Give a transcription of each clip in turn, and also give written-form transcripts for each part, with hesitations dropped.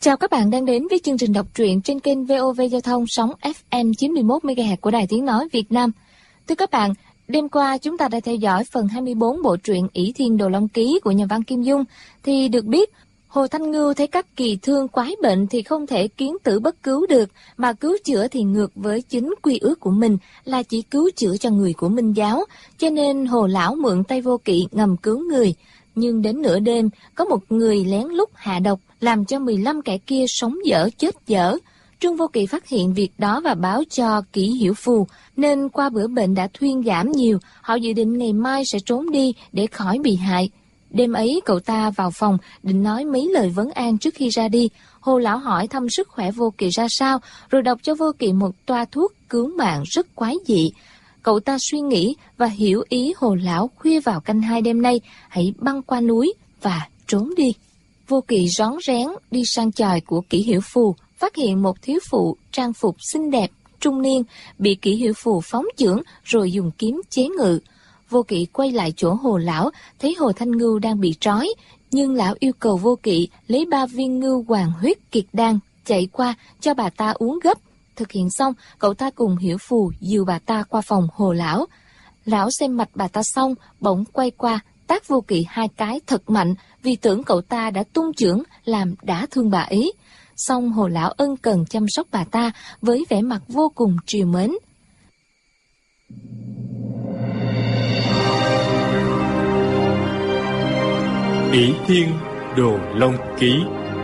Chào các bạn đang đến với chương trình đọc truyện trên kênh VOV Giao thông sóng FM 91 MHz của Đài Tiếng nói Việt Nam. Thưa các bạn, đêm qua chúng ta đã theo dõi phần 24 bộ truyện Ỷ Thiên Đồ Long Ký của nhà văn Kim Dung, thì được biết Hồ Thanh Ngưu thấy các kỳ thương quái bệnh thì không thể kiến tử bất cứu được, mà cứu chữa thì ngược với chính quy ước của mình là chỉ cứu chữa cho người của Minh giáo, cho nên Hồ lão mượn tay Vô Kỵ ngầm cứu người. Nhưng đến nửa đêm, có một người lén lút hạ độc, làm cho 15 kẻ kia sống dở chết dở. Trương Vô Kỵ phát hiện việc đó và báo cho Kỷ Hiểu Phù, nên qua bữa bệnh đã thuyên giảm nhiều, họ dự định ngày mai sẽ trốn đi để khỏi bị hại. Đêm ấy cậu ta vào phòng định nói mấy lời vấn an trước khi ra đi. Hồ lão hỏi thăm sức khỏe Vô Kỵ ra sao, rồi đọc cho Vô Kỵ một toa thuốc cứu mạng rất quái dị. Cậu ta suy nghĩ và hiểu ý Hồ lão khuya vào canh 2 đêm nay hãy băng qua núi và trốn đi. Vô Kỵ rón rén đi sang chòi của Kỷ Hiểu Phù, phát hiện một thiếu phụ trang phục xinh đẹp, trung niên, bị Kỷ Hiểu Phù phóng chưởng rồi dùng kiếm chế ngự. Vô Kỵ quay lại chỗ Hồ lão, thấy Hồ Thanh Ngưu đang bị trói, nhưng lão yêu cầu Vô Kỵ lấy 3 viên ngưu hoàng huyết kiệt đan chạy qua cho bà ta uống gấp. Thực hiện xong, cậu ta cùng Hiểu Phù dìu bà ta qua phòng Hồ lão. Lão xem mạch bà ta xong, bỗng quay qua tát Vô Kỵ 2 cái thật mạnh, vì tưởng cậu ta đã tung chưởng làm đả thương bà ấy. Xong Hồ lão ân cần chăm sóc bà ta với vẻ mặt vô cùng trìu mến. Ỷ Thiên Đồ Long Ký.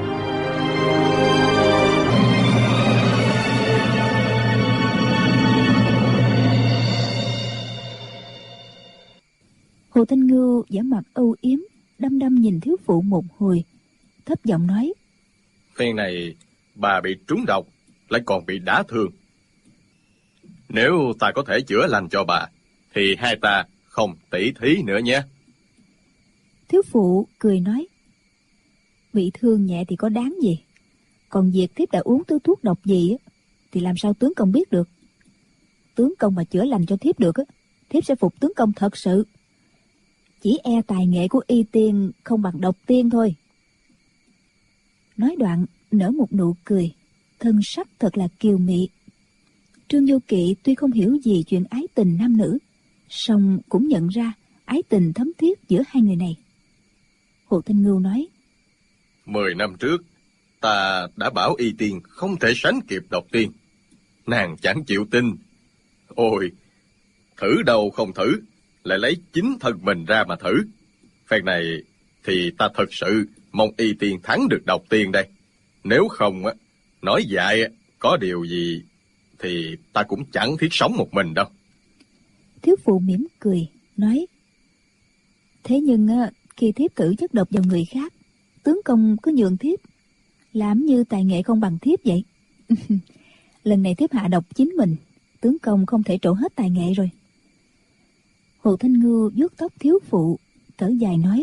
Hồ Thanh Ngưu vẻ mặt âu yếm, đăm đăm nhìn thiếu phụ một hồi, thấp giọng nói: Phen này bà bị trúng độc, lại còn bị đả thương. Nếu ta có thể chữa lành cho bà, thì hai ta không tỉ thí nữa nhé. Thiếu phụ cười nói: Bị thương nhẹ thì có đáng gì, còn việc thiếp đã uống thứ thuốc độc gì thì làm sao tướng công biết được. Tướng công mà chữa lành cho thiếp được, thiếp sẽ phục tướng công thật sự. Chỉ e tài nghệ của y tiên không bằng độc tiên thôi. Nói đoạn nở một nụ cười, thân sắc thật là kiều mị. Trương Vô Kỵ tuy không hiểu gì chuyện ái tình nam nữ, song cũng nhận ra ái tình thấm thiết giữa hai người này. Hồ Thanh Ngưu nói: 10 năm trước, ta đã bảo y tiên không thể sánh kịp độc tiên. Nàng chẳng chịu tin. Ôi, thử đâu không thử, lại lấy chính thân mình ra mà thử. Phen này thì ta thật sự mong y tiên thắng được độc tiên đây. Nếu không, nói dại có điều gì thì ta cũng chẳng thiết sống một mình đâu. Thiếu phụ mỉm cười, nói: Thế nhưng khi thiếp thử chất độc vào người khác, tướng công cứ nhường thiếp, làm như tài nghệ không bằng thiếp vậy. Lần này thiếp hạ độc chính mình, tướng công không thể trổ hết tài nghệ rồi. Hồ Thanh Ngưu vuốt tóc thiếu phụ, thở dài nói: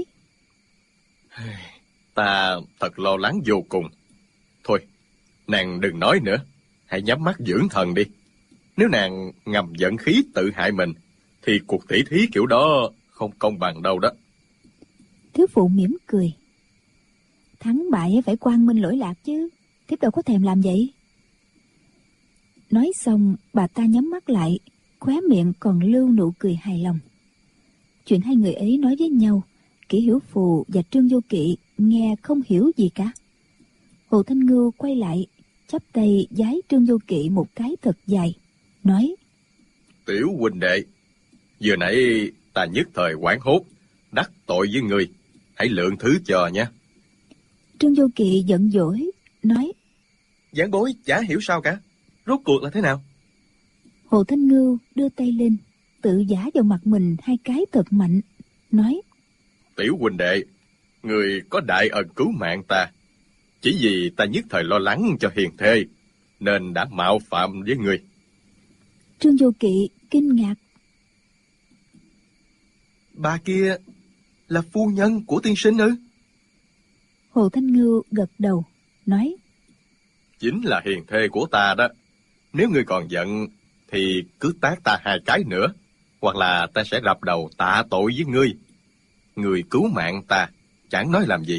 Ta thật lo lắng vô cùng. Thôi, nàng đừng nói nữa, hãy nhắm mắt dưỡng thần đi. Nếu nàng ngầm giận khí tự hại mình, thì cuộc tỉ thí kiểu đó không công bằng đâu đó. Thiếu phụ mỉm cười: Thắng bại phải quang minh lỗi lạc chứ, thiếp đâu có thèm làm vậy. Nói xong bà ta nhắm mắt lại, khóe miệng còn lưu nụ cười hài lòng. Chuyện hai người ấy nói với nhau, Kỷ Hiểu Phù và Trương Vô Kỵ nghe không hiểu gì cả. Hồ Thanh Ngưu quay lại, chắp tay vái Trương Vô Kỵ một cái thật dài, nói: Tiểu huynh đệ, vừa nãy ta nhất thời hoảng hốt, đắc tội với người, hãy lượng thứ cho nhé. Trương Vô Kỵ giận dỗi, nói: Giảng bối chả hiểu sao cả, rốt cuộc là thế nào? Hồ Thanh Ngưu đưa tay lên, tự giã vào mặt mình 2 cái thật mạnh, nói: Tiểu huynh đệ, người có đại ân cứu mạng ta. Chỉ vì ta nhất thời lo lắng cho hiền thê, nên đã mạo phạm với người. Trương Vô Kỵ kinh ngạc: Bà kia là phu nhân của tiên sinh ư? Hồ Thanh Ngưu gật đầu, nói: Chính là hiền thê của ta đó. Nếu ngươi còn giận thì cứ tát ta 2 cái nữa, hoặc là ta sẽ rập đầu tạ tội với ngươi. Người cứu mạng ta, chẳng nói làm gì,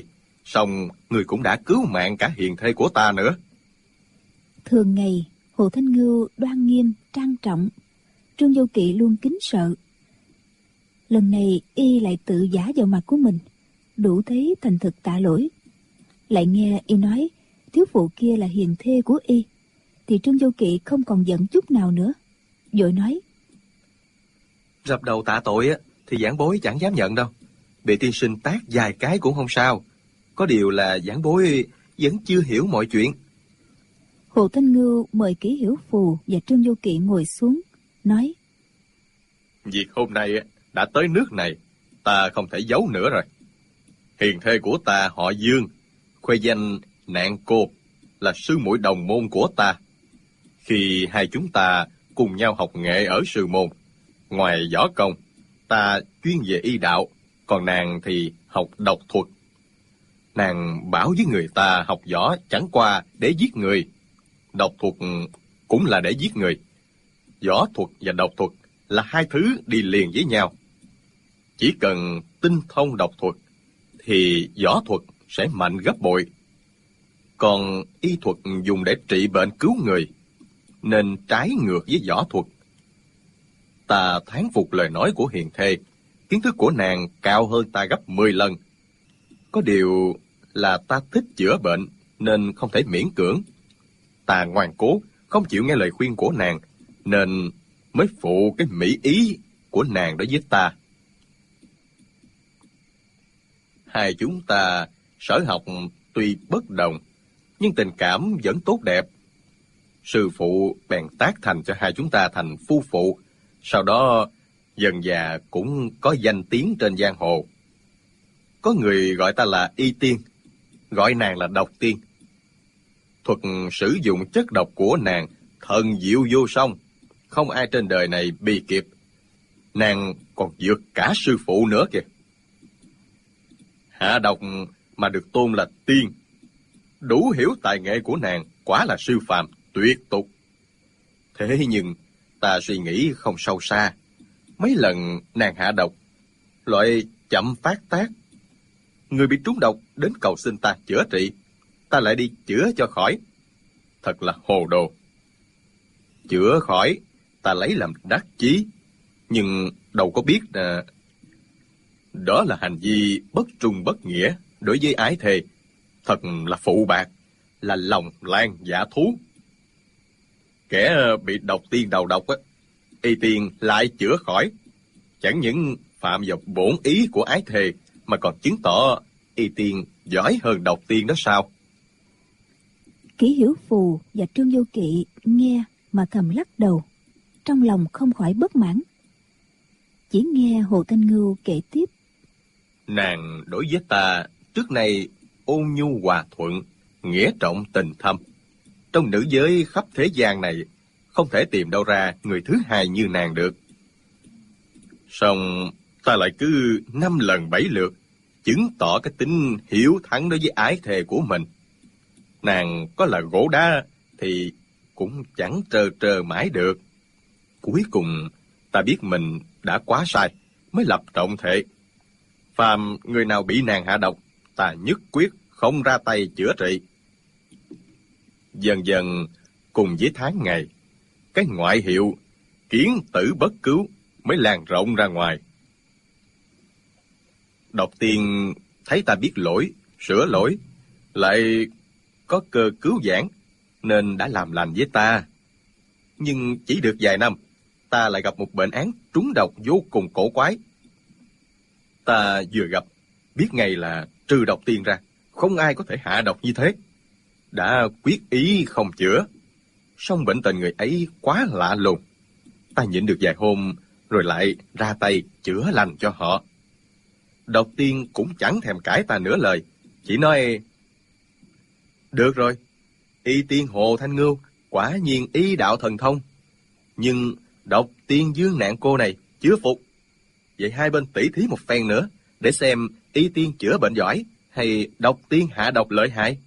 Song người cũng đã cứu mạng cả hiền thê của ta nữa. Thường ngày, Hồ Thanh Ngưu đoan nghiêm, trang trọng. Trương Vô Kỵ luôn kính sợ. Lần này y lại tự giả vào mặt của mình, đủ thấy thành thực tạ lỗi. Lại nghe y nói thiếu phụ kia là hiền thê của y, thì Trương Vô Kỵ không còn giận chút nào nữa, vội nói: Rập đầu tạ tội thì giảng bối chẳng dám nhận đâu. Bị tiên sinh tát vài cái cũng không sao. Có điều là giảng bối vẫn chưa hiểu mọi chuyện. Hồ Thanh Ngưu mời Kỷ Hiểu Phù và Trương Vô Kỵ ngồi xuống, nói: Việc hôm nay đã tới nước này, ta không thể giấu nữa rồi. Hiền thê của ta họ Dương, khoe danh Nạn Cô, là sư muội đồng môn của ta. Khi hai chúng ta cùng nhau học nghệ ở sư môn, ngoài võ công, ta chuyên về y đạo, còn nàng thì học độc thuật. Nàng bảo với người ta học võ chẳng qua để giết người, độc thuật cũng là để giết người. Võ thuật và độc thuật là hai thứ đi liền với nhau. Chỉ cần tinh thông độc thuật thì võ thuật sẽ mạnh gấp bội. Còn y thuật dùng để trị bệnh cứu người, nên trái ngược với võ thuật. Ta thán phục lời nói của hiền thê, kiến thức của nàng cao hơn ta gấp 10 lần. Có điều là ta thích chữa bệnh nên không thể miễn cưỡng. Ta ngoan cố, không chịu nghe lời khuyên của nàng, nên mới phụ cái mỹ ý của nàng đối với ta. Hai chúng ta sở học tuy bất đồng, nhưng tình cảm vẫn tốt đẹp. Sư phụ bèn tác thành cho hai chúng ta thành phu phụ. Sau đó dần dà cũng có danh tiếng trên giang hồ. Có người gọi ta là Y Tiên, gọi nàng là Độc Tiên. Thuật sử dụng chất độc của nàng thần diệu vô song, không ai trên đời này bì kịp. Nàng còn vượt cả sư phụ nữa kìa. Hạ độc mà được tôn là tiên, đủ hiểu tài nghệ của nàng quả là siêu phàm tuyệt tục. Thế nhưng ta suy nghĩ không sâu xa. Mấy lần nàng hạ độc, loại chậm phát tác, người bị trúng độc đến cầu xin ta chữa trị, ta lại đi chữa cho khỏi. Thật là hồ đồ. Chữa khỏi, ta lấy làm đắc chí, nhưng đâu có biết đó là hành vi bất trung bất nghĩa đối với ái thề. Thật là phụ bạc, là lòng lan dạ thú. Kẻ bị độc tiên đầu độc Y Tiên lại chữa khỏi, chẳng những phạm vào bổn ý của ái thề, mà còn chứng tỏ Y Tiên giỏi hơn độc tiên đó sao? Kỷ Hiểu Phù và Trương Vô Kỵ nghe mà thầm lắc đầu, trong lòng không khỏi bất mãn. Chỉ nghe Hồ Thanh Ngưu kể tiếp: Nàng đối với ta trước nay ôn nhu hòa thuận, nghĩa trọng tình thâm. Trong nữ giới khắp thế gian này, không thể tìm đâu ra người thứ hai như nàng được. Song ta lại cứ 5 lần 7 lượt chứng tỏ cái tính hiếu thắng đối với ái thề của mình. Nàng có là gỗ đá thì cũng chẳng trơ trơ mãi được. Cuối cùng ta biết mình đã quá sai, mới lập trọng thệ. Phàm người nào bị nàng hạ độc, ta nhất quyết không ra tay chữa trị. Dần dần cùng với tháng ngày, cái ngoại hiệu kiến tử bất cứu mới lan rộng ra ngoài. Độc Tiên thấy ta biết lỗi, sửa lỗi, lại có cơ cứu vãn, nên đã làm lành với ta. Nhưng chỉ được vài năm, ta lại gặp một bệnh án trúng độc vô cùng cổ quái. Ta vừa gặp, biết ngay là trừ Độc Tiên ra, không ai có thể hạ độc như thế. Đã quyết ý không chữa, song bệnh tình người ấy quá lạ lùng. Ta nhịn được vài hôm, rồi lại ra tay chữa lành cho họ. Độc Tiên cũng chẳng thèm cãi ta nửa lời, chỉ nói: Được rồi, Y Tiên Hồ Thanh Ngưu quả nhiên y đạo thần thông, nhưng Độc Tiên Dương Nạn Cô này chưa phục. Vậy hai bên tỉ thí một phen nữa, để xem Y Tiên chữa bệnh giỏi hay Độc Tiên hạ độc lợi hại.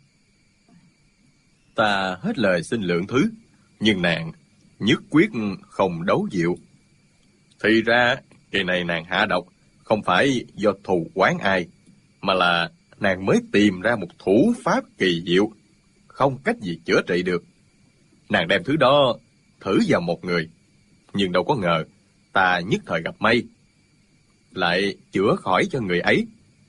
Ta hết lời xin lượng thứ, nhưng nàng nhất quyết không đấu dịu. Thì ra kỳ này nàng hạ độc không phải do thù oán ai, mà là nàng mới tìm ra một thủ pháp kỳ diệu, không cách gì chữa trị được. Nàng đem thứ đó thử vào một người, nhưng đâu có ngờ ta nhất thời gặp may, lại chữa khỏi cho người ấy.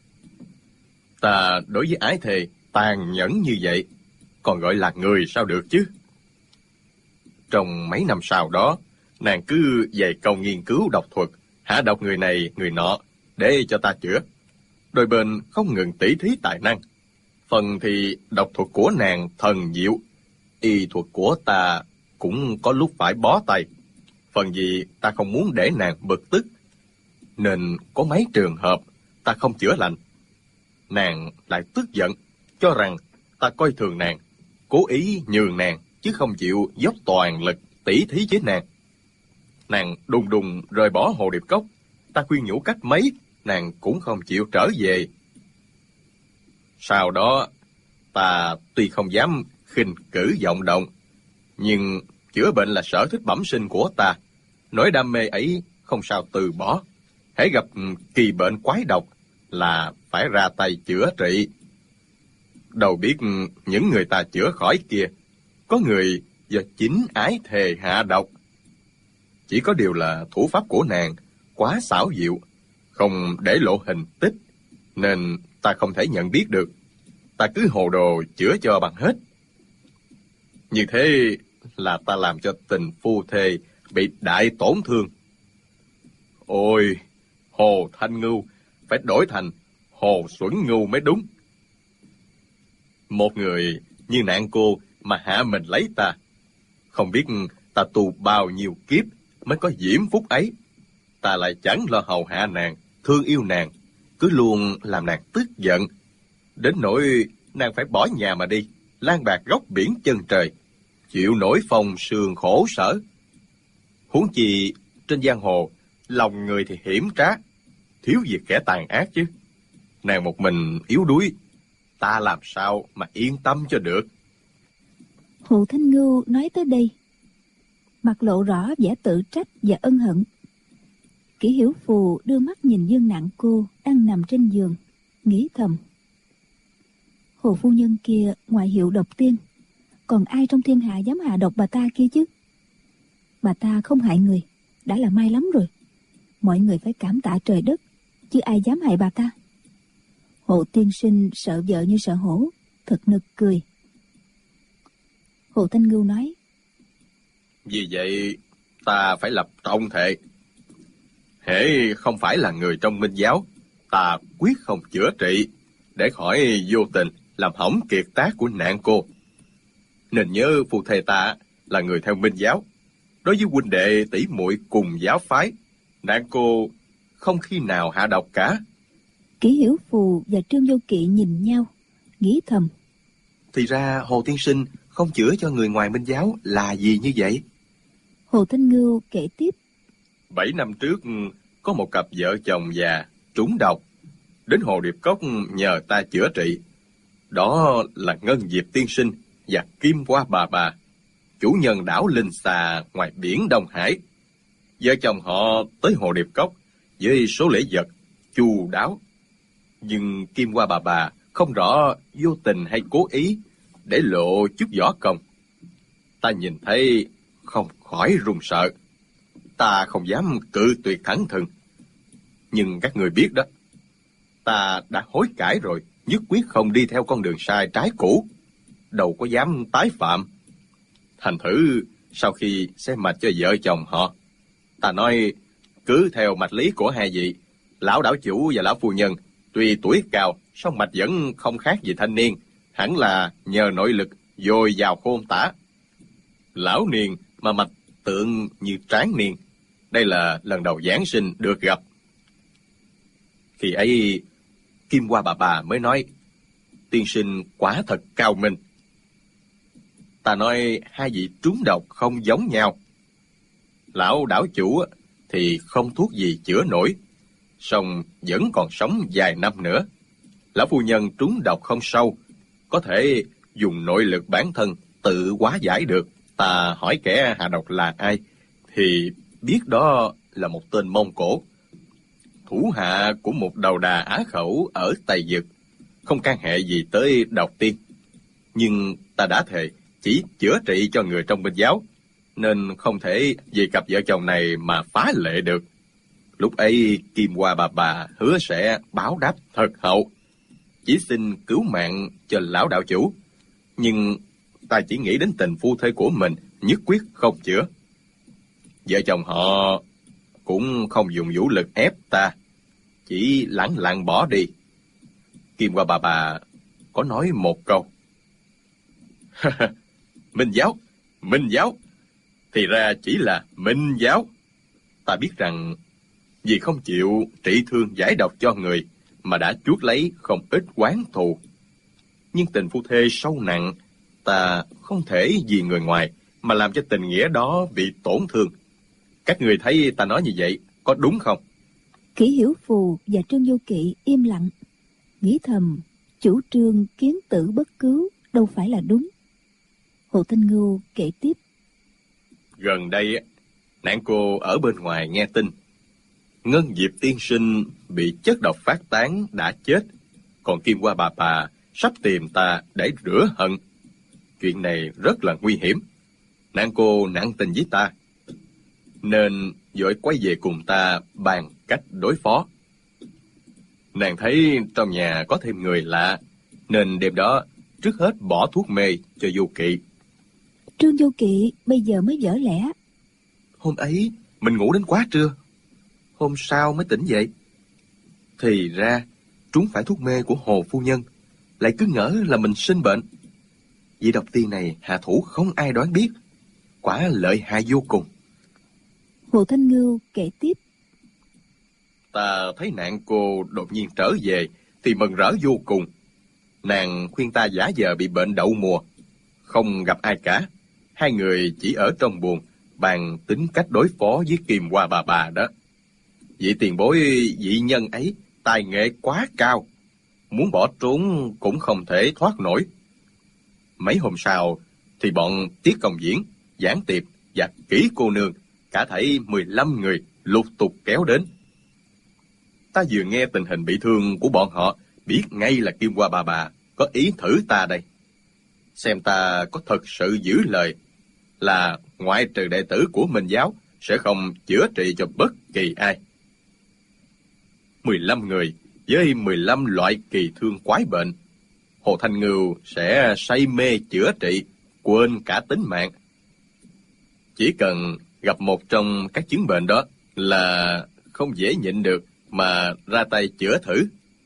Ta đối với ái thề tàn nhẫn như vậy, còn gọi là người sao được chứ? Trong mấy năm sau đó, nàng cứ dày công nghiên cứu độc thuật, hạ độc người này người nọ để cho ta chữa. Đôi bên không ngừng tỉ thí tài năng. Phần thì độc thuật của nàng thần diệu, y thuật của ta cũng có lúc phải bó tay. Phần vì ta không muốn để nàng bực tức, nên có mấy trường hợp ta không chữa lành. Nàng lại tức giận, cho rằng ta coi thường nàng, cố ý nhường nàng, chứ không chịu dốc toàn lực tỉ thí với nàng. Nàng đùng đùng rời bỏ Hồ Điệp Cốc. Ta khuyên nhủ cách mấy, nàng cũng không chịu trở về. Sau đó, ta tuy không dám khinh cử vọng động, nhưng chữa bệnh là sở thích bẩm sinh của ta. Nỗi đam mê ấy không sao từ bỏ. Hễ gặp kỳ bệnh quái độc là phải ra tay chữa trị. Đâu biết những người ta chữa khỏi kia, có người do chính ái thề hạ độc. Chỉ có điều là thủ pháp của nàng quá xảo diệu, không để lộ hình tích, nên ta không thể nhận biết được. Ta cứ hồ đồ chữa cho bằng hết. Như thế là ta làm cho tình phu thê bị đại tổn thương. Ôi, Hồ Thanh Ngưu phải đổi thành Hồ Xuẩn Ngưu mới đúng. Một người như nạn cô mà hạ mình lấy ta, không biết ta tu bao nhiêu kiếp mới có diễm phúc ấy. Ta lại chẳng lo hầu hạ nàng, thương yêu nàng, cứ luôn làm nàng tức giận, đến nỗi nàng phải bỏ nhà mà đi, lang bạc góc biển chân trời, chịu nổi phong sương khổ sở. Huống chi trên giang hồ, lòng người thì hiểm trá, thiếu gì kẻ tàn ác chứ. Nàng một mình yếu đuối, ta làm sao mà yên tâm cho được. Hồ Thanh Ngưu nói tới đây, mặt lộ rõ vẻ tự trách và ân hận. Kỷ Hiểu Phù đưa mắt nhìn Dương Nặng Cô đang nằm trên giường, nghĩ thầm: Hồ phu nhân kia ngoại hiệu độc tiên, còn ai trong thiên hạ dám hạ độc bà ta kia chứ? Bà ta không hại người đã là may lắm rồi. Mọi người phải cảm tạ trời đất, chứ ai dám hại bà ta. Hồ tiên sinh sợ vợ như sợ hổ, thật nực cười. Hồ Thanh Ngưu nói: Vì vậy ta phải lập trọng thệ, hễ không phải là người trong Minh giáo, ta quyết không chữa trị, để khỏi vô tình làm hỏng kiệt tác của nạn cô. Nên nhớ phu thê ta là người theo Minh giáo, đối với huynh đệ tỷ muội cùng giáo phái, nạn cô không khi nào hạ độc cả. Kỷ Hiểu Phù và Trương Vô Kỵ nhìn nhau, nghĩ thầm: Thì ra Hồ tiên sinh không chữa cho người ngoài Minh giáo là gì như vậy? Hồ Thanh Ngưu kể tiếp: 7 năm trước, có một cặp vợ chồng già trúng độc, đến Hồ Điệp Cốc nhờ ta chữa trị. Đó là Ngân Diệp tiên sinh và Kim Hoa bà, chủ nhân đảo Linh Xà ngoài biển Đông Hải. Vợ chồng họ tới Hồ Điệp Cốc với số lễ vật chu đáo, nhưng Kim Hoa bà không rõ vô tình hay cố ý để lộ chút võ công. Ta nhìn thấy không khỏi run sợ. Ta không dám cự tuyệt thẳng thừng. Nhưng các người biết đó, ta đã hối cải rồi, nhất quyết không đi theo con đường sai trái cũ, đâu có dám tái phạm. Thành thử sau khi xem mạch cho vợ chồng họ, ta nói cứ theo mạch lý của hai vị, lão đảo chủ và lão phu nhân tuy tuổi cao, song mạch vẫn không khác gì thanh niên, hẳn là nhờ nội lực dồi dào khôn tả. Lão niên mà mạch tượng như tráng niên, đây là lần đầu Giáng sinh được gặp. Khi ấy Kim Hoa bà mới nói: Tiên sinh quả thật cao minh. Ta nói hai vị trúng độc không giống nhau. Lão đảo chủ thì không thuốc gì chữa nổi, song vẫn còn sống vài năm nữa. Lão phu nhân trúng độc không sâu, có thể dùng nội lực bản thân tự hóa giải được. Ta hỏi kẻ hạ độc là ai, thì biết đó là một tên Mông Cổ, thủ hạ của một đầu đà Á Khẩu ở Tây Dực. không can hệ gì tới độc tiên. Nhưng ta đã thề chỉ chữa trị cho người trong Minh giáo, nên không thể vì cặp vợ chồng này mà phá lệ được. Lúc ấy Kim Hoa bà hứa sẽ báo đáp thật hậu, chỉ xin cứu mạng cho lão đạo chủ. Nhưng ta chỉ nghĩ đến tình phu thê của mình, nhất quyết không chữa. Vợ chồng họ cũng không dùng vũ lực ép ta, chỉ lẳng lặng bỏ đi. Kim Hoa bà có nói một câu: Minh giáo, thì ra chỉ là Minh giáo. Ta biết rằng vì không chịu trị thương giải độc cho người mà đã chuốc lấy không ít oán thù. Nhưng tình phu thê sâu nặng, ta không thể vì người ngoài mà làm cho tình nghĩa đó bị tổn thương. Các người thấy ta nói như vậy có đúng không? Kỷ Hiểu Phù và Trương Vô Kỵ im lặng, nghĩ thầm chủ trương kiến tử bất cứu đâu phải là đúng. Hồ Thanh Ngưu kể tiếp: Gần đây, nạn cô ở bên ngoài nghe tin Ngân Diệp tiên sinh bị chất độc phát tán đã chết, còn Kim Hoa bà sắp tìm ta để rửa hận. Chuyện này rất là nguy hiểm. Nạn cô nặng tình với ta, nên vội quay về cùng ta bàn cách đối phó. Nàng thấy trong nhà có thêm người lạ, nên đêm đó trước hết bỏ thuốc mê cho Vô Kỵ. Trương Vô Kỵ bây giờ mới vỡ lẽ: Hôm ấy mình ngủ đến quá trưa, hôm sau mới tỉnh dậy. Thì ra trúng phải thuốc mê của Hồ phu nhân, lại cứ ngỡ là mình sinh bệnh. Vị độc tiên này hạ thủ không ai đoán biết, quả lợi hại vô cùng. Hồ Thanh Ngưu kể tiếp: Ta thấy nạn cô đột nhiên trở về thì mừng rỡ vô cùng. Nàng khuyên ta giả vờ bị bệnh đậu mùa, không gặp ai cả. Hai người chỉ ở trong buồng bàn tính cách đối phó với Kim Hoa bà đó. Vị tiền bối vị nhân ấy tài nghệ quá cao, muốn bỏ trốn cũng không thể thoát nổi. Mấy hôm sau thì bọn Tiết Công Diễn, Giảng Tiệp và Kỷ cô nương cả thảy 15 người lục tục kéo đến. Ta vừa nghe tình hình bị thương của bọn họ, biết ngay là Kim Hoa bà có ý thử ta đây. Xem ta có thật sự giữ lời là ngoại trừ đệ tử của Minh giáo sẽ không chữa trị cho bất kỳ ai. 15 người với 15 loại kỳ thương quái bệnh, Hồ Thanh Ngưu sẽ say mê chữa trị, quên cả tính mạng. Chỉ cần gặp một trong các chứng bệnh đó là không dễ nhịn được mà ra tay chữa thử.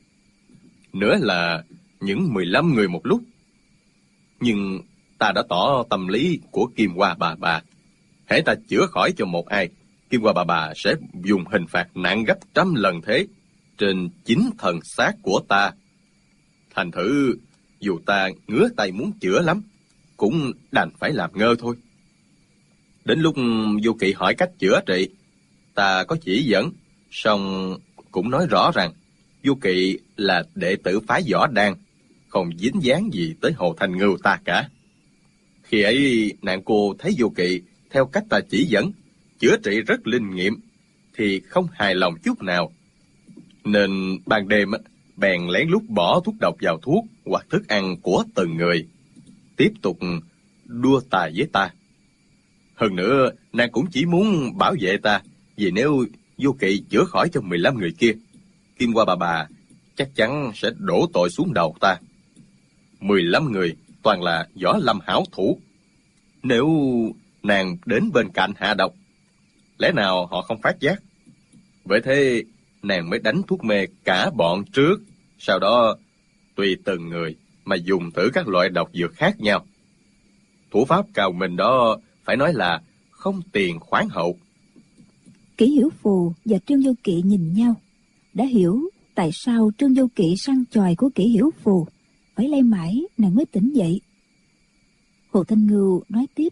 Nữa là những 15 người một lúc. Nhưng ta đã tỏ tâm lý của Kim Hoa bà. Hễ ta chữa khỏi cho một ai, Kim Hoa bà sẽ dùng hình phạt nặng gấp 100 lần thế trên chính thần xác của ta. Thành thử dù ta ngứa tay muốn chữa lắm, cũng đành phải làm ngơ thôi. Đến lúc Vô Kỵ hỏi cách chữa trị, ta có chỉ dẫn, song cũng nói rõ rằng Vô Kỵ là đệ tử phái Võ Đan, không dính dáng gì tới Hồ Thanh Ngưu ta cả. Khi ấy nạn cô thấy Vô Kỵ theo cách ta chỉ dẫn, chữa trị rất linh nghiệm, thì không hài lòng chút nào. Nên ban đêm bèn lén lút bỏ thuốc độc vào thuốc hoặc thức ăn của từng người, tiếp tục đua tài với ta. Hơn nữa, nàng cũng chỉ muốn bảo vệ ta, vì nếu Vô Kỵ chữa khỏi cho 15 người kia, Kim Hoa bà chắc chắn sẽ đổ tội xuống đầu ta. 15 người toàn là võ lâm hảo thủ. Nếu nàng đến bên cạnh hạ độc, lẽ nào họ không phát giác? Bởi thế nàng mới đánh thuốc mê cả bọn trước, sau đó tùy từng người mà dùng thử các loại độc dược khác nhau. Thủ pháp cao minh đó phải nói là không tiền khoáng hậu. Kỷ Hiểu Phù và Trương Vô Kỵ nhìn nhau, đã hiểu tại sao Trương Vô Kỵ săn chòi của Kỷ Hiểu Phù. Phải lay mãi nàng mới tỉnh dậy. Hồ Thanh Ngưu nói tiếp: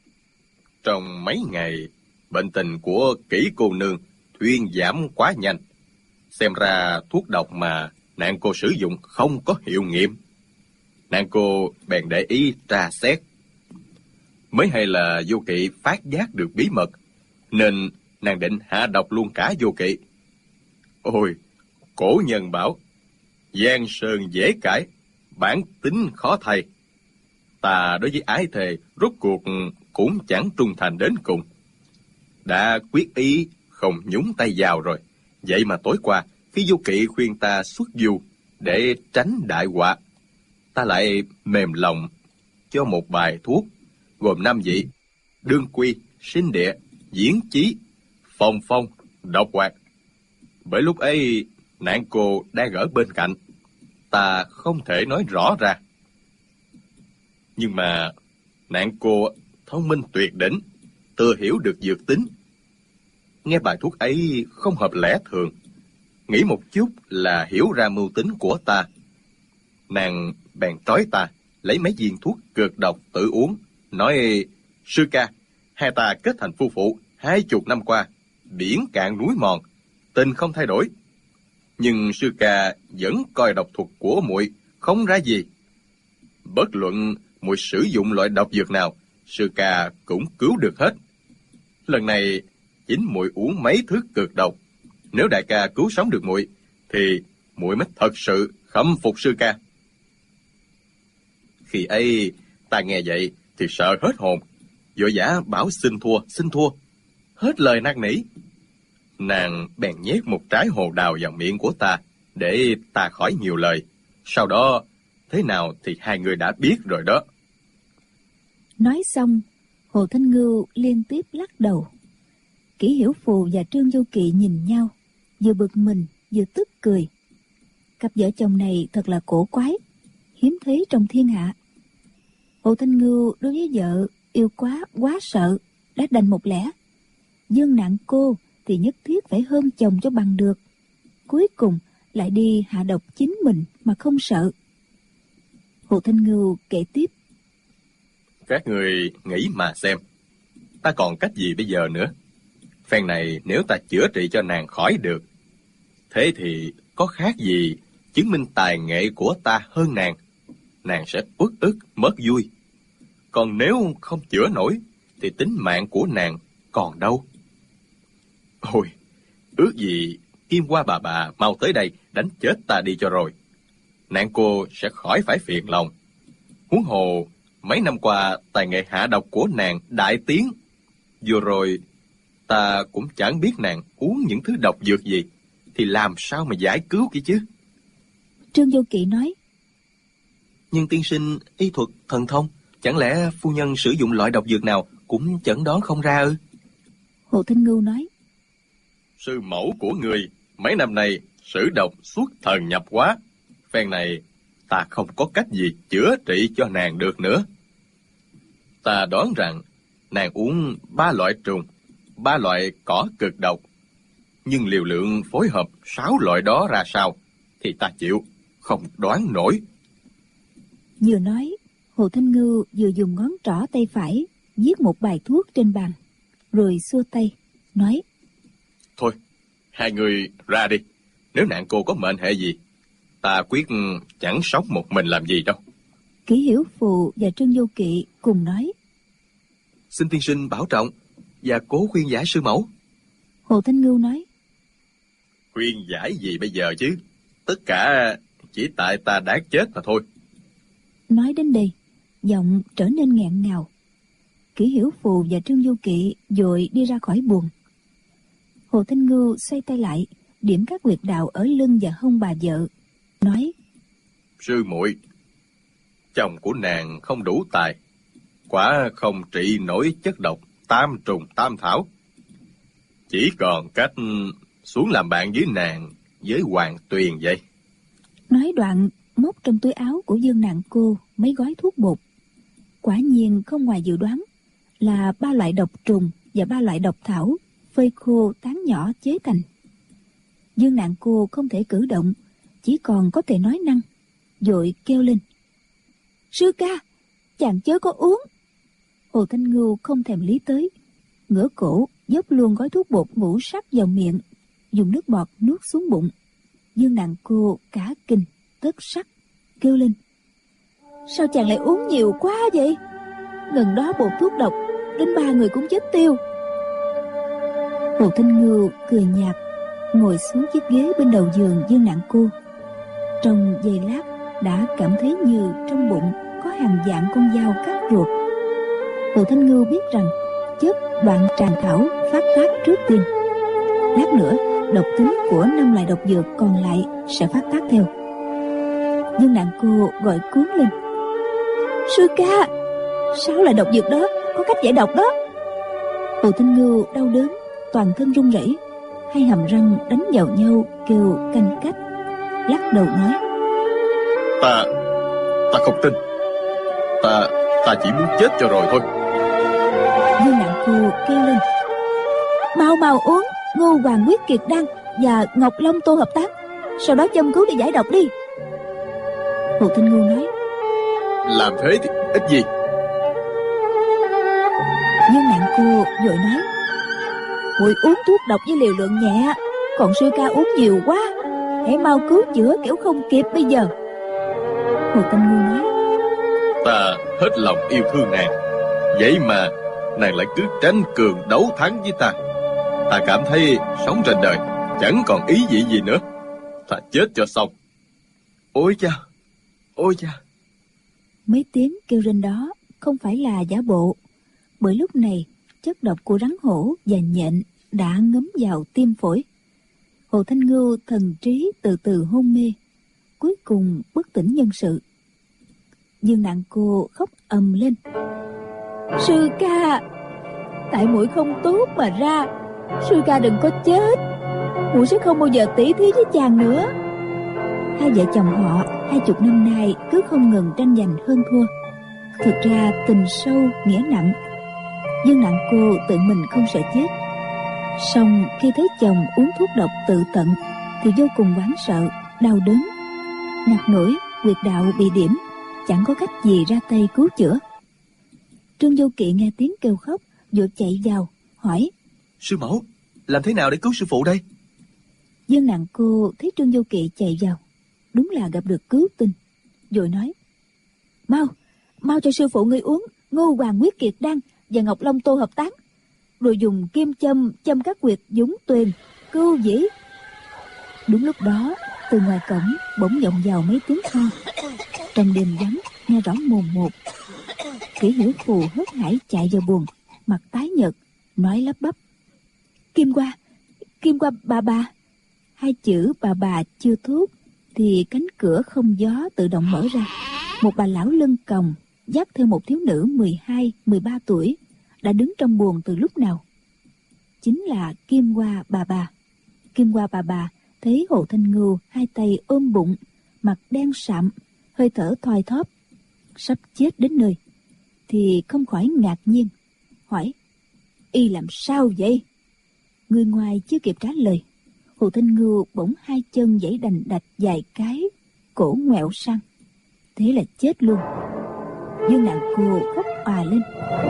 Trong mấy ngày, bệnh tình của Kỷ cô nương thuyên giảm quá nhanh. Xem ra thuốc độc mà nạn cô sử dụng không có hiệu nghiệm. Nạn cô bèn để ý tra xét. Mới hay là Vô Kỵ phát giác được bí mật, nên nàng định hạ độc luôn cả Vô Kỵ. Ôi, cổ nhân bảo, Giang sơn dễ cãi, bản tính khó thay. Ta đối với ái thề rốt cuộc cũng chẳng trung thành đến cùng. Đã quyết ý không nhúng tay vào rồi. Vậy mà tối qua, Phi Vô Kỵ khuyên ta xuất du để tránh đại họa. Ta lại mềm lòng cho một bài thuốc gồm 5 vị: đương quy, sinh địa, diễn chí, phong phong, độc hoạt. Bởi lúc ấy nạn cô đang ở bên cạnh, ta không thể nói rõ ra. Nhưng mà nạn cô thông minh tuyệt đỉnh, thừa hiểu được dược tính. Nghe bài thuốc ấy không hợp lẽ thường, nghĩ một chút là hiểu ra mưu tính của ta. Nàng bèn trói ta, lấy mấy viên thuốc cực độc tự uống, nói: sư ca, hai ta kết thành phu phụ 20 năm qua, biển cạn núi mòn, tình không thay đổi. Nhưng sư ca vẫn coi độc thuật của muội không ra gì. Bất luận muội sử dụng loại độc dược nào, sư ca cũng cứu được hết. Lần này chính muội uống mấy thứ cực độc, nếu đại ca cứu sống được muội thì muội mới thật sự khâm phục sư ca. Khi ấy ta nghe vậy thì sợ hết hồn, vội vã bảo xin thua, hết lời năn nỉ. Nàng bèn nhét một trái hồ đào vào miệng của ta để ta khỏi nhiều lời. Sau đó thế nào thì hai người đã biết rồi đó. Nói xong, Hồ Thanh Ngưu liên tiếp lắc đầu. Kỷ Hiểu Phù và Trương Vô Kỵ nhìn nhau, vừa bực mình vừa tức cười. Cặp vợ chồng này thật là cổ quái, hiếm thấy trong thiên hạ. Hồ Thanh Ngưu đối với vợ yêu quá sợ, đã đành một lẽ. Dương Nặng Cô thì nhất thiết phải hơn chồng cho bằng được. Cuối cùng lại đi hạ độc chính mình mà không sợ. Hồ Thanh Ngưu kể tiếp: các người nghĩ mà xem, ta còn cách gì bây giờ nữa? Phen này nếu ta chữa trị cho nàng khỏi được, thế thì có khác gì chứng minh tài nghệ của ta hơn nàng. Nàng sẽ uất ức mất vui. Còn nếu không chữa nổi thì tính mạng của nàng còn đâu. Ôi, ước gì Kim Hoa bà mau tới đây đánh chết ta đi cho rồi. Nạn cô sẽ khỏi phải phiền lòng. Huống hồ mấy năm qua tài nghệ hạ độc của nàng đại tiến. Vừa rồi ta cũng chẳng biết nàng uống những thứ độc dược gì, thì làm sao mà giải cứu kia chứ? Trương Vô Kỵ nói: Nhưng tiên sinh y thuật thần thông, chẳng lẽ phu nhân sử dụng loại độc dược nào cũng chẩn đoán không ra ư? Hồ Thanh Ngưu nói: Sư mẫu của người mấy năm nay sử độc suốt thần nhập hóa. Phen này ta không có cách gì chữa trị cho nàng được nữa. Ta đoán rằng nàng uống 3 loại trùng, 3 loại cỏ cực độc. Nhưng liều lượng phối hợp 6 loại đó ra sao thì ta chịu không đoán nổi. Vừa nói, Hồ Thanh Ngưu vừa dùng ngón trỏ tay phải viết một bài thuốc trên bàn, rồi xua tay, nói: Thôi, hai người ra đi. Nếu nạn cô có mệnh hệ gì, ta quyết chẳng sống một mình làm gì đâu. Kỷ Hiểu Phù và Trương Vô Kỵ cùng nói: Xin tiên sinh bảo trọng và cố khuyên giải sư mẫu. Hồ Thanh Ngưu nói: Khuyên giải gì bây giờ chứ? Tất cả chỉ tại ta đáng chết mà thôi. Nói đến đây, giọng trở nên nghẹn ngào. Kỷ Hiểu Phù và Trương Vô Kỵ vội đi ra khỏi buồng. Hồ Thanh Ngưu xoay tay lại, điểm các huyệt đạo ở lưng và hông bà vợ, nói: Sư muội, chồng của nàng không đủ tài, quả không trị nổi chất độc tam trùng tam thảo. Chỉ còn cách xuống làm bạn với nàng, với Hoàng Tuyền vậy. Nói đoạn móc trong túi áo của Dương Nặng Cô mấy gói thuốc bột. Quả nhiên không ngoài dự đoán, là 3 loại độc trùng và 3 loại độc thảo phơi khô tán nhỏ chế thành. Dương Nặng Cô không thể cử động, chỉ còn có thể nói năng, vội kêu lên: Sư ca, chàng chớ có uống. Hồ Thanh Ngưu không thèm lý tới, ngửa cổ dốc luôn gói thuốc bột ngũ sắc vào miệng, dùng nước bọt nuốt xuống bụng. Dương Nặng Cô cả kinh tất sắc, kêu lên: Sao chàng lại uống nhiều quá vậy? Gần đó bột thuốc độc, đến 3 người cũng chết tiêu. Hồ Thanh Ngưu cười nhạt, ngồi xuống chiếc ghế bên đầu giường Dương Nặng Cô. Trong giây lát đã cảm thấy như trong bụng có hàng vạn con dao cắt ruột. Hồ Thanh Ngưu biết rằng chất đoạn tràng thảo phát tác trước tiên. Lát nữa độc tính của 5 loại độc dược còn lại sẽ phát tác theo. Dương Nạng Cô gọi cuốn lên: Sư ca, 6 loại độc dược đó có cách giải độc đó. Hồ Thanh Ngưu đau đớn, toàn thân run rẩy, hai hàm răng đánh vào nhau kêu canh cách, lắc đầu nói: Ta không tin. Ta chỉ muốn chết cho rồi thôi. Dương Nạng Cô kêu lên: Mau mau uống Ngô Hoàng Quyết Kiệt Đan và Ngọc Long Tô Hợp Tán, sau đó châm cứu để giải độc đi. Hồ Thanh Ngưu nói: Làm thế thì ít gì. Dương Nạng Cô vội nói: Muội uống thuốc độc với liều lượng nhẹ, còn sư ca uống nhiều quá, hãy mau cứu chữa kiểu không kịp bây giờ. Hồ Thanh Ngưu nói: Ta hết lòng yêu thương nàng, vậy mà nàng lại cứ tranh cường đấu thắng với ta. Ta cảm thấy sống trên đời chẳng còn ý vị gì nữa. Ta chết cho xong. Ôi cha, ôi cha. Mấy tiếng kêu rên đó không phải là giả bộ, bởi lúc này chất độc của rắn hổ và nhện đã ngấm vào tim phổi. Hồ Thanh Ngưu thần trí từ từ hôn mê, cuối cùng bất tỉnh nhân sự. Dương Nạng Cô khóc ầm lên: Sư ca, tại muội không tốt mà ra, sư ca đừng có chết, muội sẽ không bao giờ tỉ thí với chàng nữa. Hai vợ chồng họ 20 năm nay cứ không ngừng tranh giành hơn thua. Thực ra tình sâu nghĩa nặng. Dương Nạng Cô tự mình không sợ chết, song khi thấy chồng uống thuốc độc tự tận thì vô cùng hoảng sợ, đau đớn. Ngặt nổi huyệt đạo bị điểm, chẳng có cách gì ra tay cứu chữa. Trương Vô Kỵ nghe tiếng kêu khóc, vội chạy vào hỏi: Sư mẫu, làm thế nào để cứu sư phụ đây? Dương Nạng Cô thấy Trương Vô Kỵ chạy vào, đúng là gặp được cứu tinh, vội nói: Mau cho sư phụ ngươi uống Ngô Hoàng Quyết Kiệt Đan và Ngọc Long Tô Hợp Tán, rồi dùng kim châm các huyệt Dũng Tuyền, Cưu Dĩ. Đúng lúc đó, từ ngoài cổng bỗng vọng vào mấy tiếng ho. Trong đêm vắng nghe rõ mồn một. Kỷ Hiểu Phù hớt hải chạy vào buồng, mặt tái nhợt, nói lắp bắp: Kim qua bà. Hai chữ bà chưa thốt thì cánh cửa không gió tự động mở ra. Một bà lão lưng còng dắt theo một thiếu nữ 12-13 tuổi đã đứng trong buồng từ lúc nào. Chính là Kim Qua bà. Kim Qua bà thấy Hồ Thanh Ngưu hai tay ôm bụng, mặt đen sạm, hơi thở thoi thóp, sắp chết đến nơi, thì không khỏi ngạc nhiên, hỏi: Y làm sao vậy? Người ngoài chưa kịp trả lời, Hồ Thanh Ngưu bỗng hai chân giãy đành đạch vài cái, cổ ngoẹo sang, thế là chết luôn. Dương Nạng Cô khóc òa lên: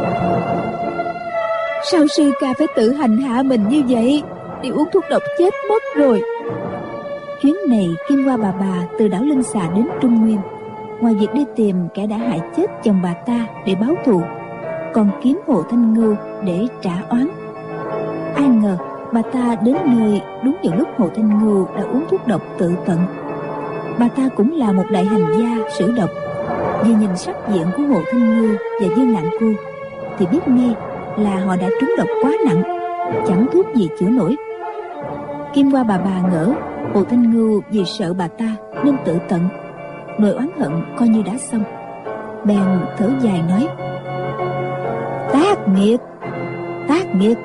Sao sư ca phải tự hành hạ mình như vậy? Đi uống thuốc độc chết mất rồi. Chuyến này Kim Qua bà từ đảo Linh Xà đến Trung Nguyên, ngoài việc đi tìm kẻ đã hại chết chồng bà ta để báo thù, còn kiếm Hồ Thanh Ngưu để trả oán. Ai ngờ bà ta đến nơi đúng vào lúc Hồ Thanh Ngưu đã uống thuốc độc tự tận. Bà ta cũng là một đại hành gia sử độc, vừa nhìn sắc diện của Hồ Thanh Ngưu và Dương Nạng Cô thì biết ngay là họ đã trúng độc quá nặng, chẳng thuốc gì chữa nổi. Kim Qua bà ngỡ Hồ Thanh Ngưu vì sợ bà ta nên tự tận, nỗi oán hận coi như đã xong, bèn thở dài nói: Tác nghiệt.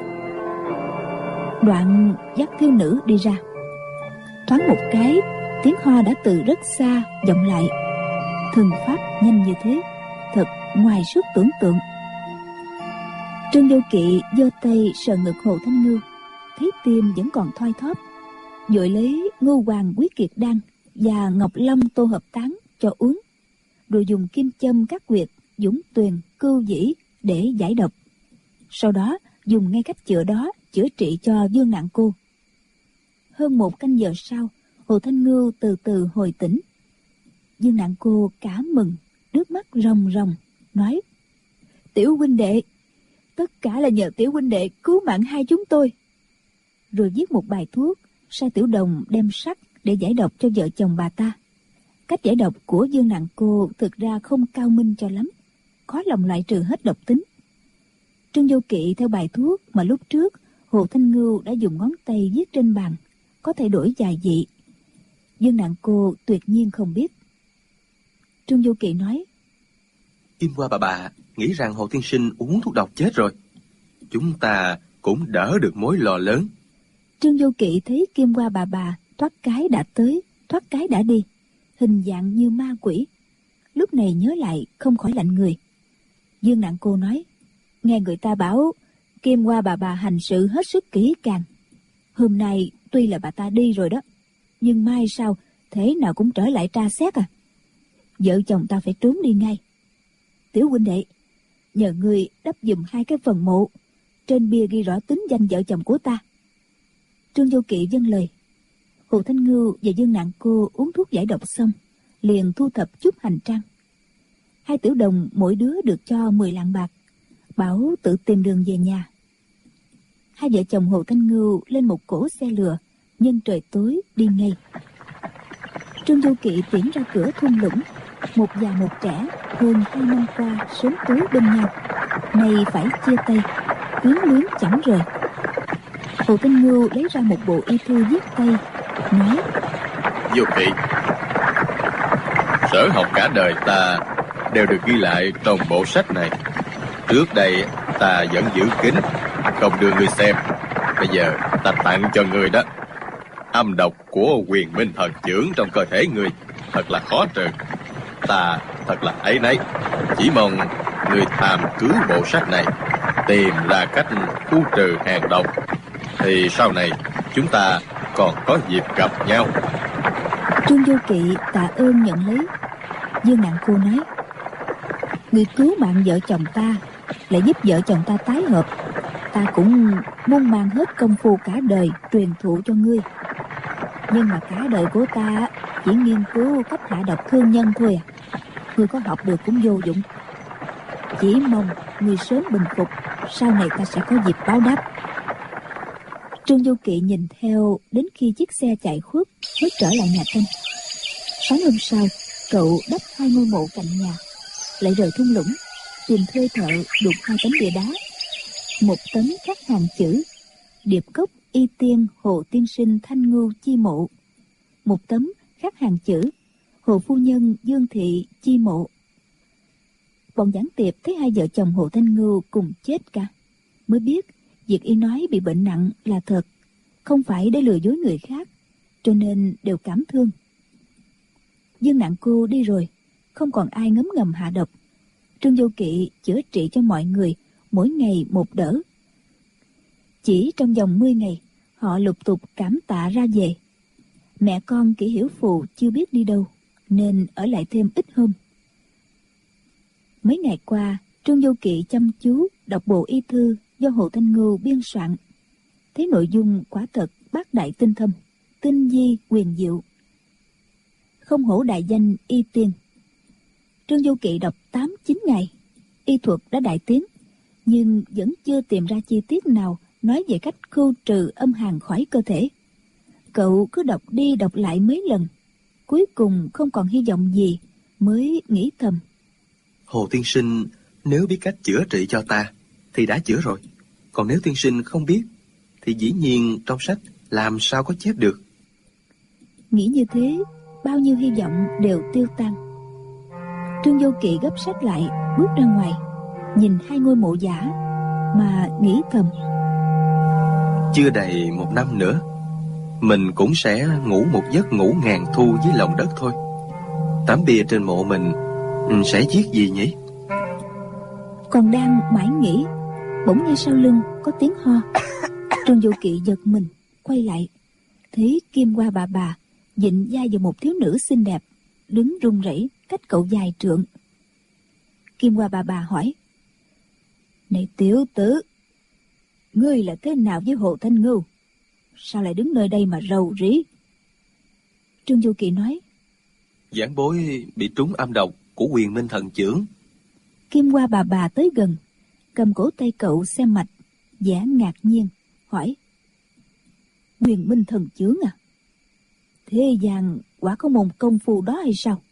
Đoạn dắt thiếu nữ đi ra. Thoáng một cái, tiếng ho đã từ rất xa vọng lại. Thần pháp nhanh như thế, thật ngoài sức tưởng tượng. Trương Vô Kỵ giơ tay sờ ngực Hồ Thanh Ngưu, thấy tim vẫn còn thoi thóp, vội lấy Ngô Hoàng Quyết Kiệt Đan và Ngọc Long Tô Hợp Tán cho uống, rồi dùng kim châm các huyệt Dũng Tuyền, Cưu Dĩ để giải độc. Sau đó dùng ngay cách chữa đó chữa trị cho Dương Nạng Cô. Hơn 1 canh giờ sau, Hồ Thanh Ngưu từ từ hồi tỉnh. Dương Nạng Cô cả mừng, nước mắt ròng ròng, nói: Tiểu huynh đệ, tất cả là nhờ tiểu huynh đệ cứu mạng hai chúng tôi. Rồi viết một bài thuốc, sai Tiểu Đồng đem sắc để giải độc cho vợ chồng bà ta. Cách giải độc của Dương Nặng Cô thực ra không cao minh cho lắm, khó lòng loại trừ hết độc tính. Trương Vô Kỵ theo bài thuốc mà lúc trước Hồ Thanh Ngưu đã dùng ngón tay viết trên bàn, có thay đổi vài vị. Dương Nặng Cô tuyệt nhiên không biết. Trương Vô Kỵ nói: Kim Hoa bà nghĩ rằng Hồ tiên sinh uống thuốc độc chết rồi. Chúng ta cũng đỡ được mối lo lớn. Trương Vô Kỵ thấy Kim Hoa bà thoát cái đã tới, thoát cái đã đi, hình dạng như ma quỷ. Lúc này nhớ lại không khỏi lạnh người. Dương Nặng Cô nói: nghe người ta bảo Kim Hoa bà hành sự hết sức kỹ càng. Hôm nay tuy là bà ta đi rồi đó, nhưng mai sau thế nào cũng trở lại tra xét à. Vợ chồng ta phải trốn đi ngay. Tiểu huynh đệ, nhờ ngươi đắp giùm 2 cái phần mộ, trên bia ghi rõ tính danh vợ chồng của ta. Trương Vô Kỵ vâng lời. Hồ Thanh Ngưu và Dương Nặng Cô uống thuốc giải độc xong, liền thu thập chút hành trang. 2 tiểu đồng mỗi đứa được cho 10 lạng bạc, bảo tự tìm đường về nhà. 2 vợ chồng Hồ Thanh Ngưu lên một cỗ xe lừa, nhân trời tối đi ngay. Trương Vô Kỵ tiễn ra cửa thung lũng. Một già một trẻ hơn 2 năm qua sớm tối bên nhau, nay phải chia tay, quyến luyến chẳng rời. Hồ Thanh Ngưu lấy ra một bộ y thư viết tay, nói: Vô Kỵ, sở học cả đời ta đều được ghi lại trong bộ sách này. Trước đây ta vẫn giữ kín, không đưa ngươi xem. Bây giờ ta tặng cho ngươi đó. Âm độc của Huyền Minh Thần Chưởng trong cơ thể ngươi thật là khó trừ. Ta thật là áy náy, chỉ mong ngươi tham cứu bộ sách này, tìm ra cách khu trừ hàng độc, thì sau này chúng ta còn có dịp gặp nhau. Trương Vô Kỵ tạ ơn nhận lấy. Dương Nặng Cô nói: ngươi cứu mạng vợ chồng ta, lại giúp vợ chồng ta tái hợp, ta cũng muốn mang hết công phu cả đời truyền thụ cho ngươi. Nhưng mà cả đời của ta chỉ nghiên cứu cách hạ độc thương nhân thôi à. Ngươi có học được cũng vô dụng. Chỉ mong ngươi sớm bình phục, sau này ta sẽ có dịp báo đáp. Trương Vô Kỵ nhìn theo đến khi chiếc xe chạy khuất mới trở lại nhà tranh. Sáng hôm sau, cậu đắp 2 ngôi mộ cạnh nhà, lại rời thung lũng tìm thuê thợ đục 2 tấm bia đá. Một tấm khắc hàng chữ Điệp Cốc Y Tiên Hồ Tiên Sinh Thanh Ngưu chi mộ, một tấm khắc hàng chữ Hồ Phu Nhân Dương Thị chi mộ. Bọn gián tiệp thấy 2 vợ chồng Hồ Thanh Ngưu cùng chết cả, mới biết việc y nói bị bệnh nặng là thật, không phải để lừa dối người khác, cho nên đều cảm thương. Dương Nặng Cô đi rồi, không còn ai ngấm ngầm hạ độc. Trương Vô Kỵ chữa trị cho mọi người, mỗi ngày một đỡ. Chỉ trong vòng 10 ngày, họ lục tục cảm tạ ra về. Mẹ con Kỷ Hiểu Phù chưa biết đi đâu, nên ở lại thêm ít hôm. Mấy ngày qua, Trương Vô Kỵ chăm chú đọc bộ y thư do Hồ Thanh Ngưu biên soạn. Thấy nội dung quả thật bác đại tinh thâm, tinh vi quyền diệu, không hổ đại danh y tiên. Trương Vô Kỵ đọc 8-9 ngày, y thuật đã đại tiến, nhưng vẫn chưa tìm ra chi tiết nào nói về cách khưu trừ âm hàn khỏi cơ thể. Cậu cứ đọc đi đọc lại mấy lần, cuối cùng không còn hy vọng gì, mới nghĩ thầm: Hồ tiên sinh nếu biết cách chữa trị cho ta thì đã chữa rồi. Còn nếu tiên sinh không biết thì dĩ nhiên trong sách làm sao có chép được. Nghĩ như thế, bao nhiêu hy vọng đều tiêu tan. Trương Vô Kỵ gấp sách lại, bước ra ngoài, nhìn 2 ngôi mộ giả mà nghĩ thầm: Chưa đầy 1 năm nữa, mình cũng sẽ ngủ một giấc ngủ ngàn thu dưới lòng đất thôi. Tấm bia trên mộ mình sẽ viết gì nhỉ? Còn đang mãi nghĩ, bỗng nghe sau lưng có tiếng ho. Trương Vô Kỵ giật mình, quay lại, thấy Kim Hoa bà dịnh vai vào một thiếu nữ xinh đẹp, đứng run rẩy cách cậu vài trượng. Kim Hoa bà hỏi: Này tiểu tử, ngươi là thế nào với Hồ Thanh Ngưu? Sao lại đứng nơi đây mà rầu rĩ? Trương Vô Kỵ nói: Giảng bối bị trúng âm độc của Huyền Minh Thần Chưởng. Kim Hoa bà tới gần, cầm cổ tay cậu xem mạch, vẻ ngạc nhiên, hỏi: Huyền Minh Thần Chưởng à? Thế gian quả có môn công phu đó hay sao?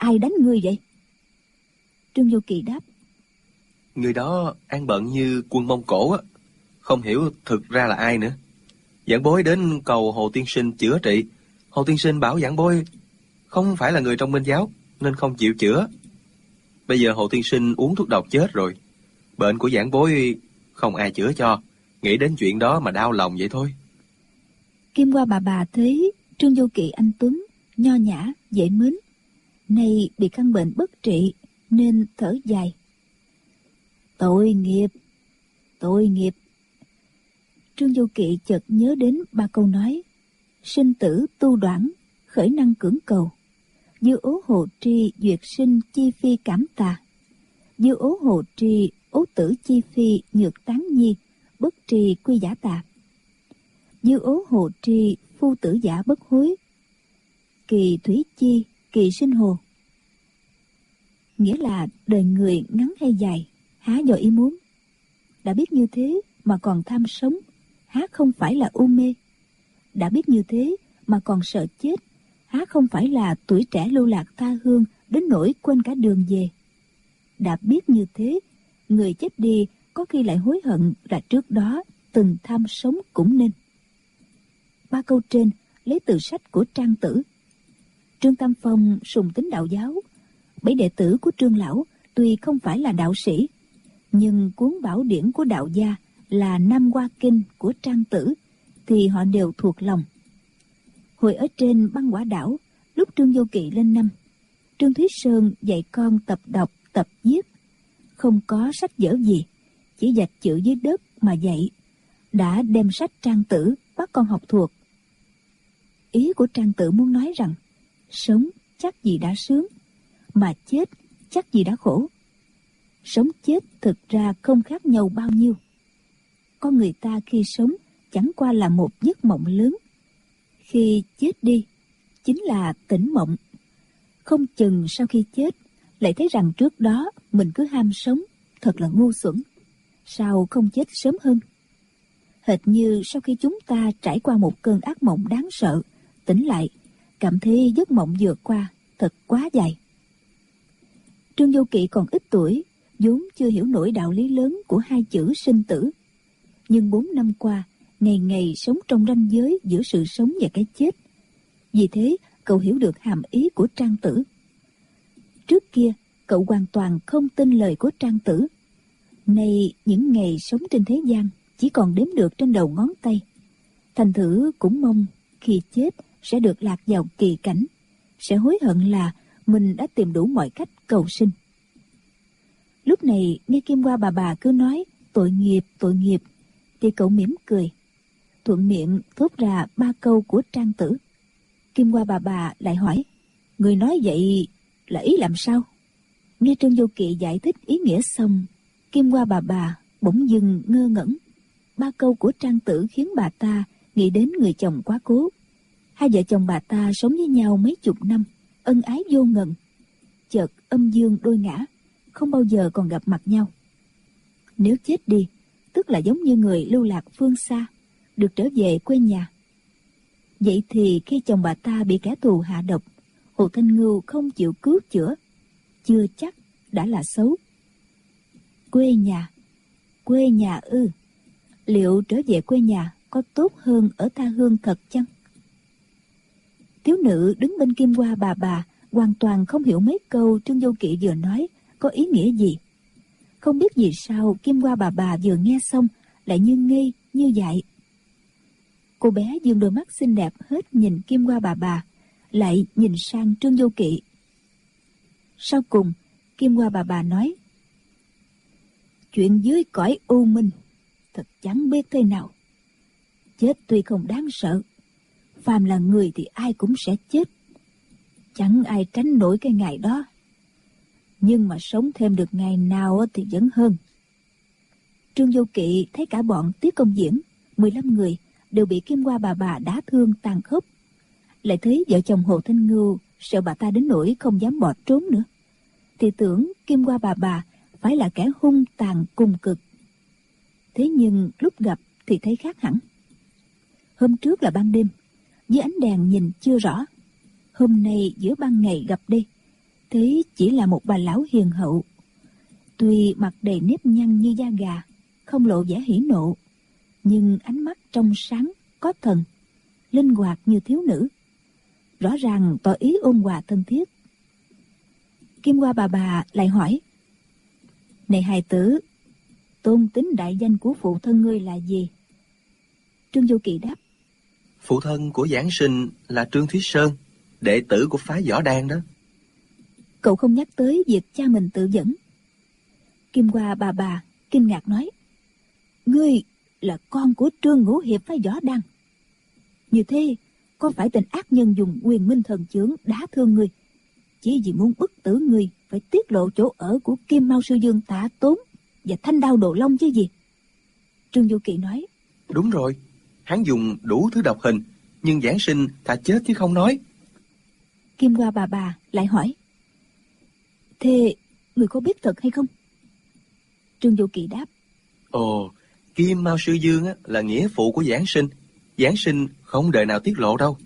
ai đánh ngươi vậy? Trương Vô Kỵ đáp: Người đó ăn bận như quân Mông Cổ á, không hiểu thực ra là ai nữa. Giảng bối đến cầu Hồ tiên sinh chữa trị. Hồ tiên sinh bảo giảng bối không phải là người trong Minh giáo nên không chịu chữa. Bây giờ Hồ tiên sinh uống thuốc độc chết rồi. Bệnh của giảng bối không ai chữa cho. Nghĩ đến chuyện đó mà đau lòng vậy thôi. Kim Hoa bà thấy Trương Vô Kỵ anh tuấn, nho nhã, dễ mến, nay bị căn bệnh bất trị nên thở dài: Tội nghiệp, tội nghiệp. Trương Vô Kỵ chợt nhớ đến 3 câu nói: sinh tử tu đoản, khởi năng cưỡng cầu. Dư ố hồ tri, duyệt sinh chi phi cảm tà. Dư ố hồ tri, ố tử chi phi nhược tán nhi, bất tri quy giả tà. Dư ố hồ tri, phu tử giả bất hối. Kỳ thủy chi, kỳ sinh hồ. Nghĩa là đời người ngắn hay dài, há do ý muốn. Đã biết như thế mà còn tham sống, há không phải là u mê. Đã biết như thế mà còn sợ chết, há không phải là tuổi trẻ lưu lạc tha hương đến nỗi quên cả đường về. Đã biết như thế, người chết đi có khi lại hối hận là trước đó từng tham sống cũng nên. 3 câu trên lấy từ sách của Trang Tử. Trương Tam Phong sùng tín đạo giáo. 7 đệ tử của Trương lão tuy không phải là đạo sĩ, nhưng cuốn bảo điển của đạo gia là Nam Hoa Kinh của Trang Tử thì họ đều thuộc lòng. Hồi ở trên Băng Quả đảo, lúc Trương Vô Kỵ lên năm, Trương Thúy Sơn dạy con tập đọc, tập viết. Không có sách vở gì, chỉ vạch chữ dưới đất mà dạy. Đã đem sách Trang Tử bắt con học thuộc. Ý của Trang Tử muốn nói rằng sống chắc gì đã sướng, mà chết chắc gì đã khổ. Sống chết thực ra không khác nhau bao nhiêu. Con người ta khi sống chẳng qua là một giấc mộng lớn. Khi chết đi chính là tỉnh mộng. Không chừng sau khi chết lại thấy rằng trước đó mình cứ ham sống, thật là ngu xuẩn. Sao không chết sớm hơn? Hệt như sau khi chúng ta trải qua một cơn ác mộng đáng sợ, tỉnh lại cảm thấy giấc mộng vừa qua thật quá dài. Trương Vô Kỵ còn ít tuổi, vốn chưa hiểu nổi đạo lý lớn của 2 chữ sinh tử. Nhưng 4 năm qua, ngày ngày sống trong ranh giới giữa sự sống và cái chết. Vì thế, cậu hiểu được hàm ý của Trang Tử. Trước kia, cậu hoàn toàn không tin lời của Trang Tử. Nay, những ngày sống trên thế gian chỉ còn đếm được trên đầu ngón tay. Thành thử cũng mong khi chết sẽ được lạc vào kỳ cảnh, sẽ hối hận là mình đã tìm đủ mọi cách cầu sinh. Lúc này nghe Kim Hoa bà cứ nói tội nghiệp, thì cậu mỉm cười, thuận miệng thốt ra 3 câu của Trang Tử. Kim Hoa bà lại hỏi: người nói vậy là ý làm sao? Nghe Trương Vô Kỵ giải thích ý nghĩa xong, Kim Hoa bà bỗng dưng ngơ ngẩn. 3 câu của Trang Tử khiến bà ta nghĩ đến người chồng quá cố. 2 vợ chồng bà ta sống với nhau mấy chục năm, ân ái vô ngần. Chợt âm dương đôi ngã, không bao giờ còn gặp mặt nhau. Nếu chết đi, tức là giống như người lưu lạc phương xa, được trở về quê nhà. Vậy thì khi chồng bà ta bị kẻ thù hạ độc, Hồ Thanh Ngưu không chịu cứu chữa, chưa chắc đã là xấu. Quê nhà ư? Liệu trở về quê nhà có tốt hơn ở tha hương thật chăng? Thiếu nữ đứng bên Kim Hoa bà hoàn toàn không hiểu mấy câu Trương Vô Kỵ vừa nói có ý nghĩa gì. Không biết vì sao Kim Hoa bà vừa nghe xong lại như ngây như dại. Cô bé dương đôi mắt xinh đẹp hết nhìn Kim Hoa bà lại nhìn sang Trương Vô Kỵ. Sau cùng Kim Hoa bà nói: chuyện dưới cõi u minh thật chẳng biết thế nào. Chết tuy không đáng sợ, phàm là người thì ai cũng sẽ chết, chẳng ai tránh nổi cái ngày đó. Nhưng mà sống thêm được ngày nào thì vẫn hơn. Trương Vô Kỵ thấy cả bọn Tiết Công Diễn 15 người đều bị Kim Hoa bà đả thương tàn khốc. Lại thấy vợ chồng Hồ Thanh Ngưu sợ bà ta đến nỗi không dám bỏ trốn nữa, thì tưởng Kim Hoa bà phải là kẻ hung tàn cùng cực. Thế nhưng lúc gặp thì thấy khác hẳn. Hôm trước là ban đêm, dưới ánh đèn nhìn chưa rõ. Hôm nay giữa ban ngày gặp đây thấy chỉ là một bà lão hiền hậu. Tuy mặt đầy nếp nhăn như da gà, không lộ vẻ hỉ nộ, nhưng ánh mắt trong sáng, có thần, linh hoạt như thiếu nữ, rõ ràng tỏ ý ôn hòa thân thiết. Kim Hoa bà lại hỏi: "Này hài tử, tôn tính đại danh của phụ thân ngươi là gì?" Trương Du Kỳ đáp: Phụ thân của Giảng Sinh là Trương Thúy Sơn, đệ tử của phái Võ Đan đó. Cậu không nhắc tới việc cha mình tự dẫn. Kim Hoa bà kinh ngạc nói: "Ngươi là con của Trương Ngũ Hiệp phái Võ Đan. Như thế, có phải tên ác nhân dùng Quyền Minh Thần Chưởng đả thương ngươi, chỉ vì muốn bức tử ngươi phải tiết lộ chỗ ở của Kim Mao Sư Dương Tạ Tốn và Thanh Đao Đồ Long chứ gì?" Trương Du Kỳ nói: Đúng rồi, hắn dùng đủ thứ độc hình, nhưng Giảng Sinh thà chết chứ không nói. Kim Hoa bà lại hỏi: "Thế người có biết thật hay không?" Trương Du Kỳ đáp: Ồ, Kim Mao Sư Dương là nghĩa phụ của Giảng Sinh. Giảng Sinh không đời nào tiết lộ đâu.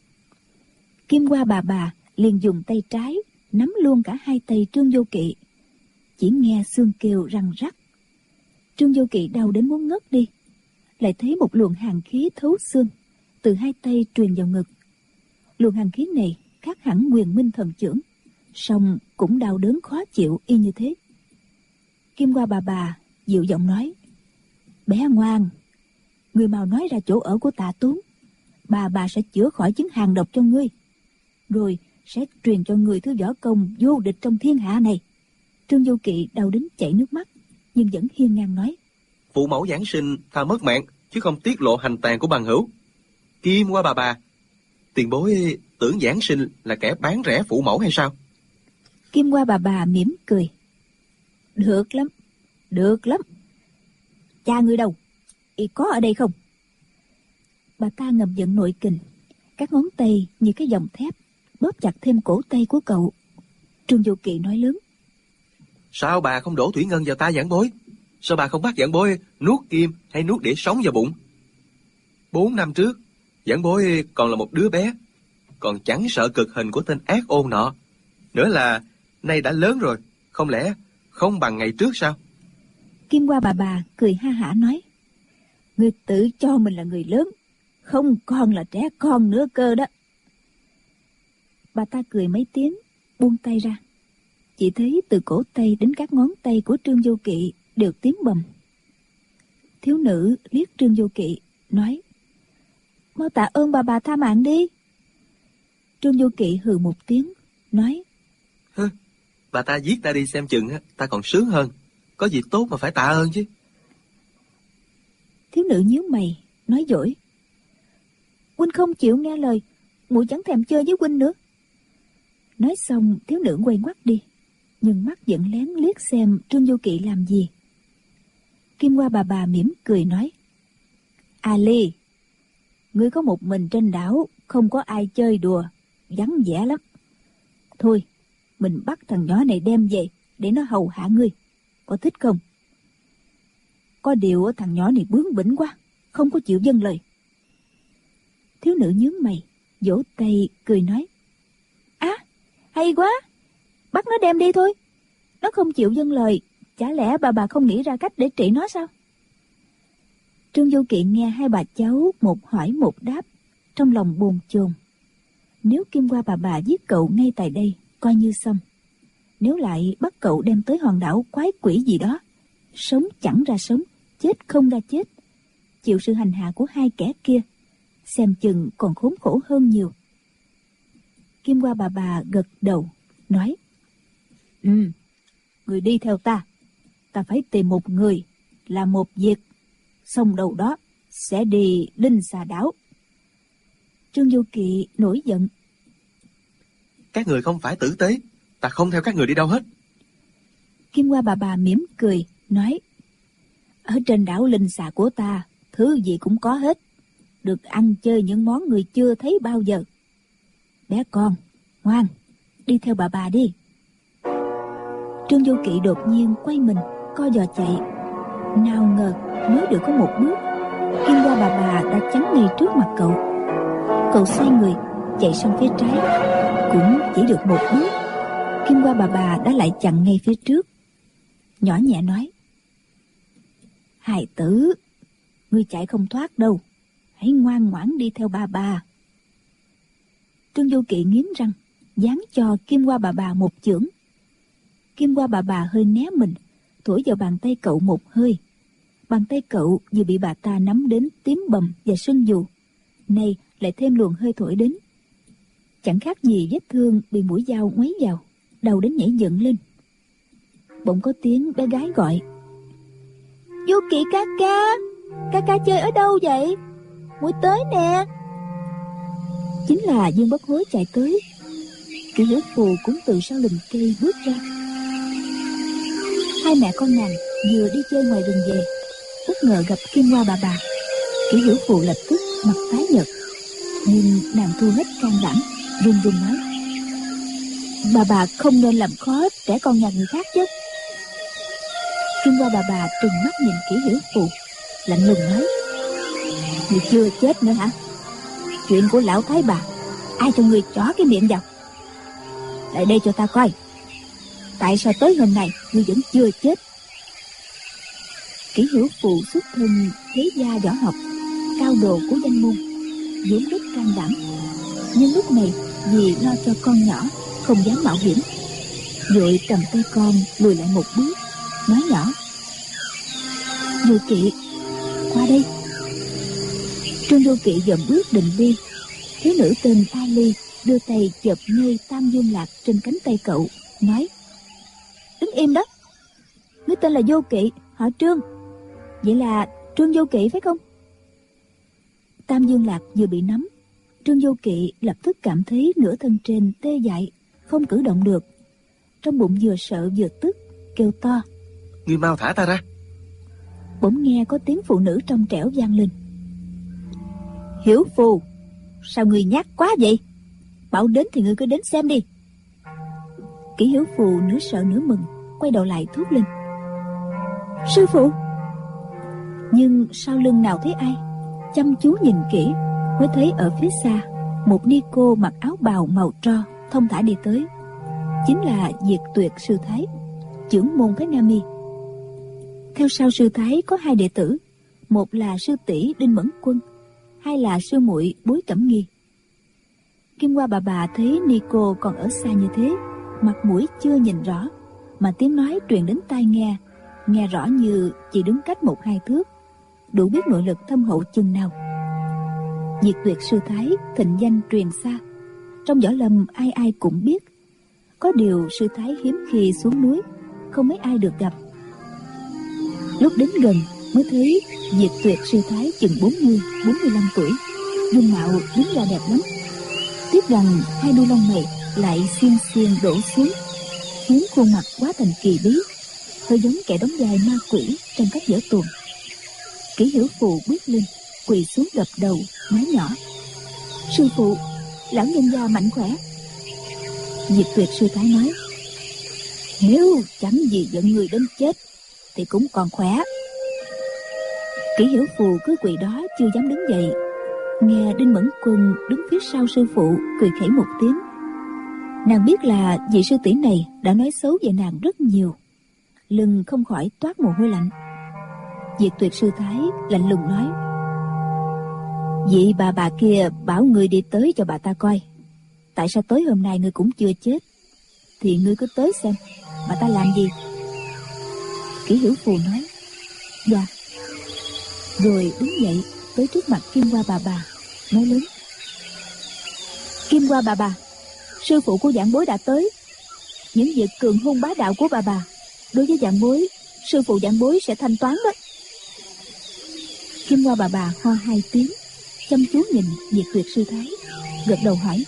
Kim Hoa bà liền dùng tay trái nắm luôn cả hai tay Trương Du Kỵ. Chỉ nghe xương kêu răng rắc. Trương Du Kỵ đau đến muốn ngất đi, lại thấy một luồng hàn khí thấu xương từ hai tay truyền vào ngực. Luồng hàn khí này khác hẳn Quyền Minh Thần Chưởng, song cũng đau đớn khó chịu y như thế. Kim Hoa bà dịu giọng nói: "Bé ngoan, ngươi mau nói ra chỗ ở của Tạ Tốn, bà sẽ chữa khỏi chứng hàn độc cho ngươi, rồi sẽ truyền cho người thứ võ công vô địch trong thiên hạ này." Trương Du Kỵ đau đến chảy nước mắt, nhưng vẫn hiên ngang nói: Phụ mẫu Giảng Sinh thà mất mạng chứ không tiết lộ hành tàn của bằng hữu. Kim Hoa bà, tiền bối tưởng Giảng Sinh là kẻ bán rẻ phụ mẫu hay sao? Kim Hoa bà mỉm cười: Được lắm, được lắm. Cha ngươi đâu? Y có ở đây không?" Bà ta ngầm giận nội kình, các ngón tay như cái vòng thép bóp chặt thêm cổ tay của cậu. Trương Du Kỵ nói lớn: Sao bà không đổ thủy ngân vào tay giảng bối? Sao bà không bắt giảng bối nuốt kim hay nuốt đĩa sống vào bụng? 4 năm trước, giảng bối còn là một đứa bé, còn chẳng sợ cực hình của tên ác ôn nọ. Nữa là nay đã lớn rồi, không lẽ không bằng ngày trước sao? Kim Hoa bà cười ha hả nói: "Ngươi tự cho mình là người lớn, không còn là trẻ con nữa cơ đó." Bà ta cười mấy tiếng, buông tay ra. Chỉ thấy từ cổ tay đến các ngón tay của Trương Du Kỵ đều tím bầm. Thiếu nữ liếc Trương Du Kỵ nói: "Mau tạ ơn bà tha mạng đi." Trương Du Kỵ hừ một tiếng nói: Bà ta giết ta đi xem chừng ta còn sướng hơn. Có gì tốt mà phải tạ ơn chứ. Thiếu nữ nhíu mày nói dỗi: "Huynh không chịu nghe lời, muội chẳng thèm chơi với huynh nữa." Nói xong thiếu nữ quay ngoắt đi, nhưng mắt vẫn lén liếc xem Trương Du Kỵ làm gì. Kim Hoa bà mỉm cười nói: "A Ly, ngươi có một mình trên đảo, không có ai chơi đùa, vắng vẻ lắm. Thôi, mình bắt thằng nhỏ này đem về để nó hầu hạ ngươi, có thích không?" Có điều thằng nhỏ này bướng bỉnh quá, không có chịu vâng lời. Thiếu nữ nhướng mày, vỗ tay cười nói: "Hay quá, bắt nó đem đi thôi. Nó không chịu vâng lời, chả lẽ bà không nghĩ ra cách để trị nó sao?" Trương Du Kỵ nghe hai bà cháu một hỏi một đáp, trong lòng bồn chồn. Nếu Kim Hoa bà giết cậu ngay tại đây, coi như xong. Nếu lại bắt cậu đem tới hòn đảo quái quỷ gì đó, sống chẳng ra sống, chết không ra chết, chịu sự hành hạ của hai kẻ kia, xem chừng còn khốn khổ hơn nhiều. Kim Hoa bà gật đầu nói: Người đi theo ta phải tìm một người, làm một việc, xong đầu đó sẽ đi Linh Xà Đảo." Trương Du Kỵ nổi giận: Các người không phải tử tế, ta không theo các người đi đâu hết. Kim Hoa bà mỉm cười nói: "Ở trên đảo Linh Xà của ta, thứ gì cũng có hết, được ăn chơi những món người chưa thấy bao giờ. Bé con, ngoan, đi theo bà đi." Trương Du Kỵ đột nhiên quay mình, co giò chạy. Nào ngờ mới được có một bước, Kim Hoa bà đã chắn ngay trước mặt cậu. Cậu xoay người chạy sang phía trái, cũng chỉ được một bước, Kim Hoa bà đã lại chặn ngay phía trước, nhỏ nhẹ nói: "Hài tử, ngươi chạy không thoát đâu, hãy ngoan ngoãn đi theo bà." Trương Vô Kỵ nghiến răng, giáng cho Kim Hoa bà một chưởng. Kim Hoa bà hơi né mình, thổi vào bàn tay cậu một hơi. Bàn tay cậu vừa bị bà ta nắm đến tím bầm và sưng dù, nay lại thêm luồng hơi thổi đến, chẳng khác gì vết thương bị mũi dao ngoáy vào, đầu đến nhảy dựng lên. Bỗng có tiếng bé gái gọi: "Vô Kỵ ca ca chơi ở đâu vậy? Muội tới nè." Chính là Dương Bất Hối chạy tới. Kỷ Hiểu Phù cũng từ sau lùm cây bước ra. Hai mẹ con nàng vừa đi chơi ngoài rừng về, bất ngờ gặp Kim Hoa bà. Kỷ Hiểu Phù lập tức mặt tái nhợt, nhưng nàng thu hết can đảm, run run nói: Bà không nên làm khó trẻ con nhà người khác chứ." Kim Hoa bà trừng mắt nhìn Kỷ Hiểu Phù, lạnh lùng nói: "Người chưa chết nữa hả? Chuyện của lão thái bà, ai cho người chó cái miệng vào? Lại đây cho ta coi, tại sao tới hôm nay ngươi vẫn chưa chết?" Kỷ Hiểu Phù xuất thân thế gia võ học, cao đồ của danh môn, vốn rất can đảm, nhưng lúc này vì lo cho con nhỏ không dám mạo hiểm, vội cầm tay con lùi lại một bước, nói nhỏ: "Vô Kỵ, qua đây." Trương Vô Kỵ dậm bước định đi, thiếu nữ tên A Ly đưa tay chộp ngay Tam Dương Lạc trên cánh tay cậu, nói: "Đứng im đó, ngươi tên là Vô Kỵ, họ Trương, vậy là Trương Vô Kỵ phải không?" Tam Dương Lạc vừa bị nắm, Trương Vô Kỵ lập tức cảm thấy nửa thân trên tê dại, không cử động được. Trong bụng vừa sợ vừa tức, kêu to: "Ngươi mau thả ta ra!" Bỗng nghe có tiếng phụ nữ trong trẻo vang lên: "Hiểu Phù, sao ngươi nhát quá vậy? Bảo đến thì ngươi cứ đến xem đi." Kỷ Hiểu Phù nửa sợ nửa mừng, quay đầu lại thốt lên: "Sư phụ!" Nhưng sau lưng nào thấy ai, chăm chú nhìn kỹ mới thấy ở phía xa một ni cô mặc áo bào màu tro thông thả đi tới. Chính là Diệt Tuyệt sư thái, trưởng môn phái Nam Y. Theo sau sư thái có hai đệ tử, một là sư tỷ Đinh Mẫn Quân, hai là sư muội Bối Cẩm Nghi. Kim Hoa bà thấy ni cô còn ở xa như thế, mặt mũi chưa nhìn rõ, mà tiếng nói truyền đến tai nghe rõ như chỉ đứng cách 1-2 thước, đủ biết nội lực thâm hậu chừng nào. Diệt Tuyệt sư thái thịnh danh truyền xa, trong võ lâm ai ai cũng biết. Có điều sư thái hiếm khi xuống núi, không mấy ai được gặp. Lúc đến gần mới thấy Diệt Tuyệt sư thái chừng 40-45 tuổi, dung mạo đúng là đẹp lắm. Tiếc rằng hai đuôi lông mày lại xiên xiên đổ xuống, khiến khuôn mặt quá thành kỳ bí, hơi giống kẻ đóng vai ma quỷ trong các vở tuồng. Kỷ Hiểu Phù bước lên, quỳ xuống đập đầu, nói nhỏ: "Sư phụ, lão nhân gia mạnh khỏe." Diệt Tuyệt sư thái nói: "Nếu chẳng gì giận người đến chết thì cũng còn khỏe." Kỷ Hiểu Phù cứ quỳ đó chưa dám đứng dậy. Nghe Đinh Mẫn Quân đứng phía sau sư phụ cười khẩy một tiếng. Nàng biết là vị sư tỷ này đã nói xấu về nàng rất nhiều, lưng không khỏi toát mồ hôi lạnh. Diệt Tuyệt sư thái lạnh lùng nói: "Vị bà kia bảo ngươi đi tới cho bà ta coi, tại sao tới hôm nay ngươi cũng chưa chết, thì ngươi cứ tới xem bà ta làm gì." Kỷ Hiểu Phù nói: "Dạ." Rồi đứng dậy tới trước mặt Kim Hoa bà, nói lớn: "Kim Hoa bà, sư phụ của vạn bối đã tới. Những việc cường hôn bá đạo của bà, đối với vạn bối, sư phụ vạn bối sẽ thanh toán đó." Kim Hoa bà ho 2 tiếng, chăm chú nhìn Diệt Tuyệt sư thái, gật đầu hỏi: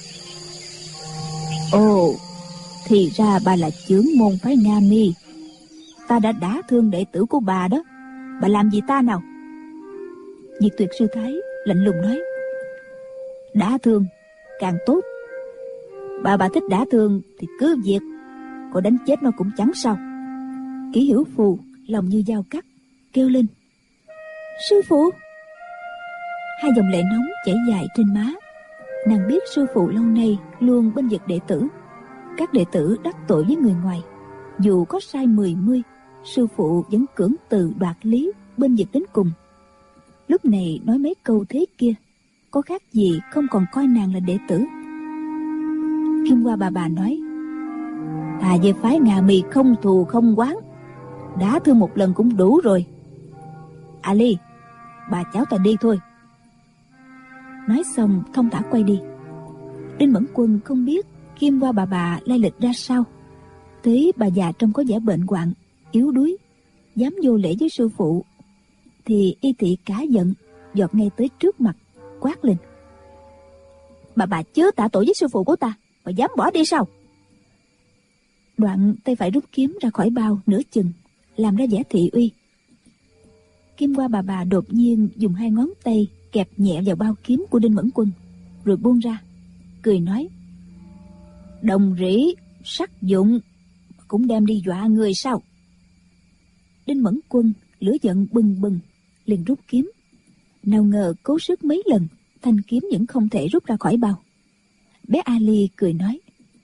"Ồ, thì ra bà là trưởng môn phái Nam Y. Ta đã đả thương đệ tử của bà đó, bà làm gì ta nào?" Diệt Tuyệt sư thái lạnh lùng nói: "Đả thương càng tốt. Bà thích đả thương thì cứ việc, có đánh chết nó cũng chẳng sao." Kỷ Hiểu Phù lòng như dao cắt, kêu lên: "Sư phụ!" Hai dòng lệ nóng chảy dài trên má. Nàng biết sư phụ lâu nay luôn bên vực đệ tử, các đệ tử đắc tội với người ngoài, dù có sai 10 mươi, sư phụ vẫn cưỡng từ đoạt lý, bên vực đến cùng. Lúc này nói mấy câu thế kia, có khác gì không còn coi nàng là đệ tử. Kim Hoa bà nói: thà về phái Ngà Mì không thù không oán, đã thương một lần cũng đủ rồi. Ali, bà cháu ta đi thôi. Nói xong thông thả quay đi. Đinh Mẫn Quân không biết Kim Hoa bà lai lịch ra sao, thấy bà già trông có vẻ bệnh hoạn, yếu đuối, dám vô lễ với sư phụ, thì y thị cả giận, giọt ngay tới trước mặt, quát lên: bà chớ tạ tội với sư phụ của ta, bà dám bỏ đi sao? Đoạn tay phải rút kiếm ra khỏi bao nửa chừng, làm ra vẻ thị uy. Kim Hoa bà đột nhiên dùng 2 ngón tay kẹp nhẹ vào bao kiếm của Đinh Mẫn Quân, rồi buông ra, cười nói: đồng rỉ sắc dụng, cũng đem đi dọa người sao? Đinh Mẫn Quân lửa giận bừng bừng, liền rút kiếm. Nào ngờ cố sức mấy lần, thanh kiếm vẫn không thể rút ra khỏi bao. Bé Ali cười nói: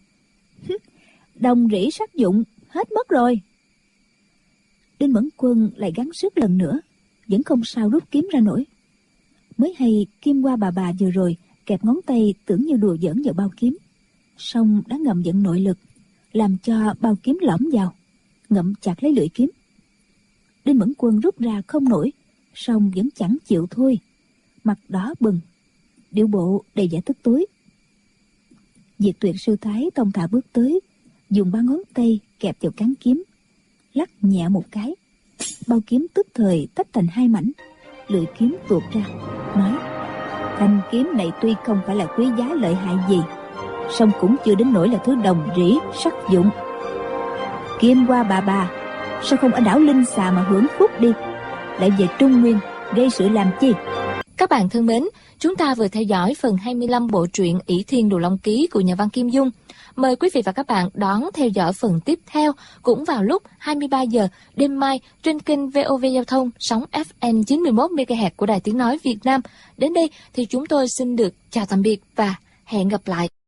đồng rỉ sắc dụng, hết mất rồi. Đinh Mẫn Quân lại gắng sức lần nữa, vẫn không sao rút kiếm ra nổi. Mới hay Kim Hoa bà vừa rồi kẹp ngón tay tưởng như đùa giỡn vào bao kiếm, song đã ngầm vận nội lực, làm cho bao kiếm lõm vào, ngậm chặt lấy lưỡi kiếm. Đinh Mẫn Quân rút ra không nổi, song vẫn chẳng chịu thôi, mặt đỏ bừng, điệu bộ đầy vẻ tức tối. Diệt Tuyệt sư thái thông thả bước tới, dùng 3 ngón tay kẹp vào cán kiếm, lắc nhẹ một cái, bao kiếm tức thời tách thành 2 mảnh, lưỡi kiếm tuột ra, nói: thanh kiếm này tuy không phải là quý giá lợi hại gì, song cũng chưa đến nỗi là thứ đồng rỉ sắc dụng. Kim Hoa bà sao không ở đảo Linh Xà mà hưởng phúc đi, lại về Trung Nguyên gây sự làm chi? Các bạn thân mến, chúng ta vừa theo dõi phần 25 bộ truyện ỷ Thiên Đồ Long Ký của nhà văn Kim Dung. Mời quý vị và các bạn đón theo dõi phần tiếp theo cũng vào lúc 23 giờ đêm mai trên kênh VOV Giao thông sóng FM 91 MHz của Đài Tiếng nói Việt Nam. Đến đây thì chúng tôi xin được chào tạm biệt và hẹn gặp lại.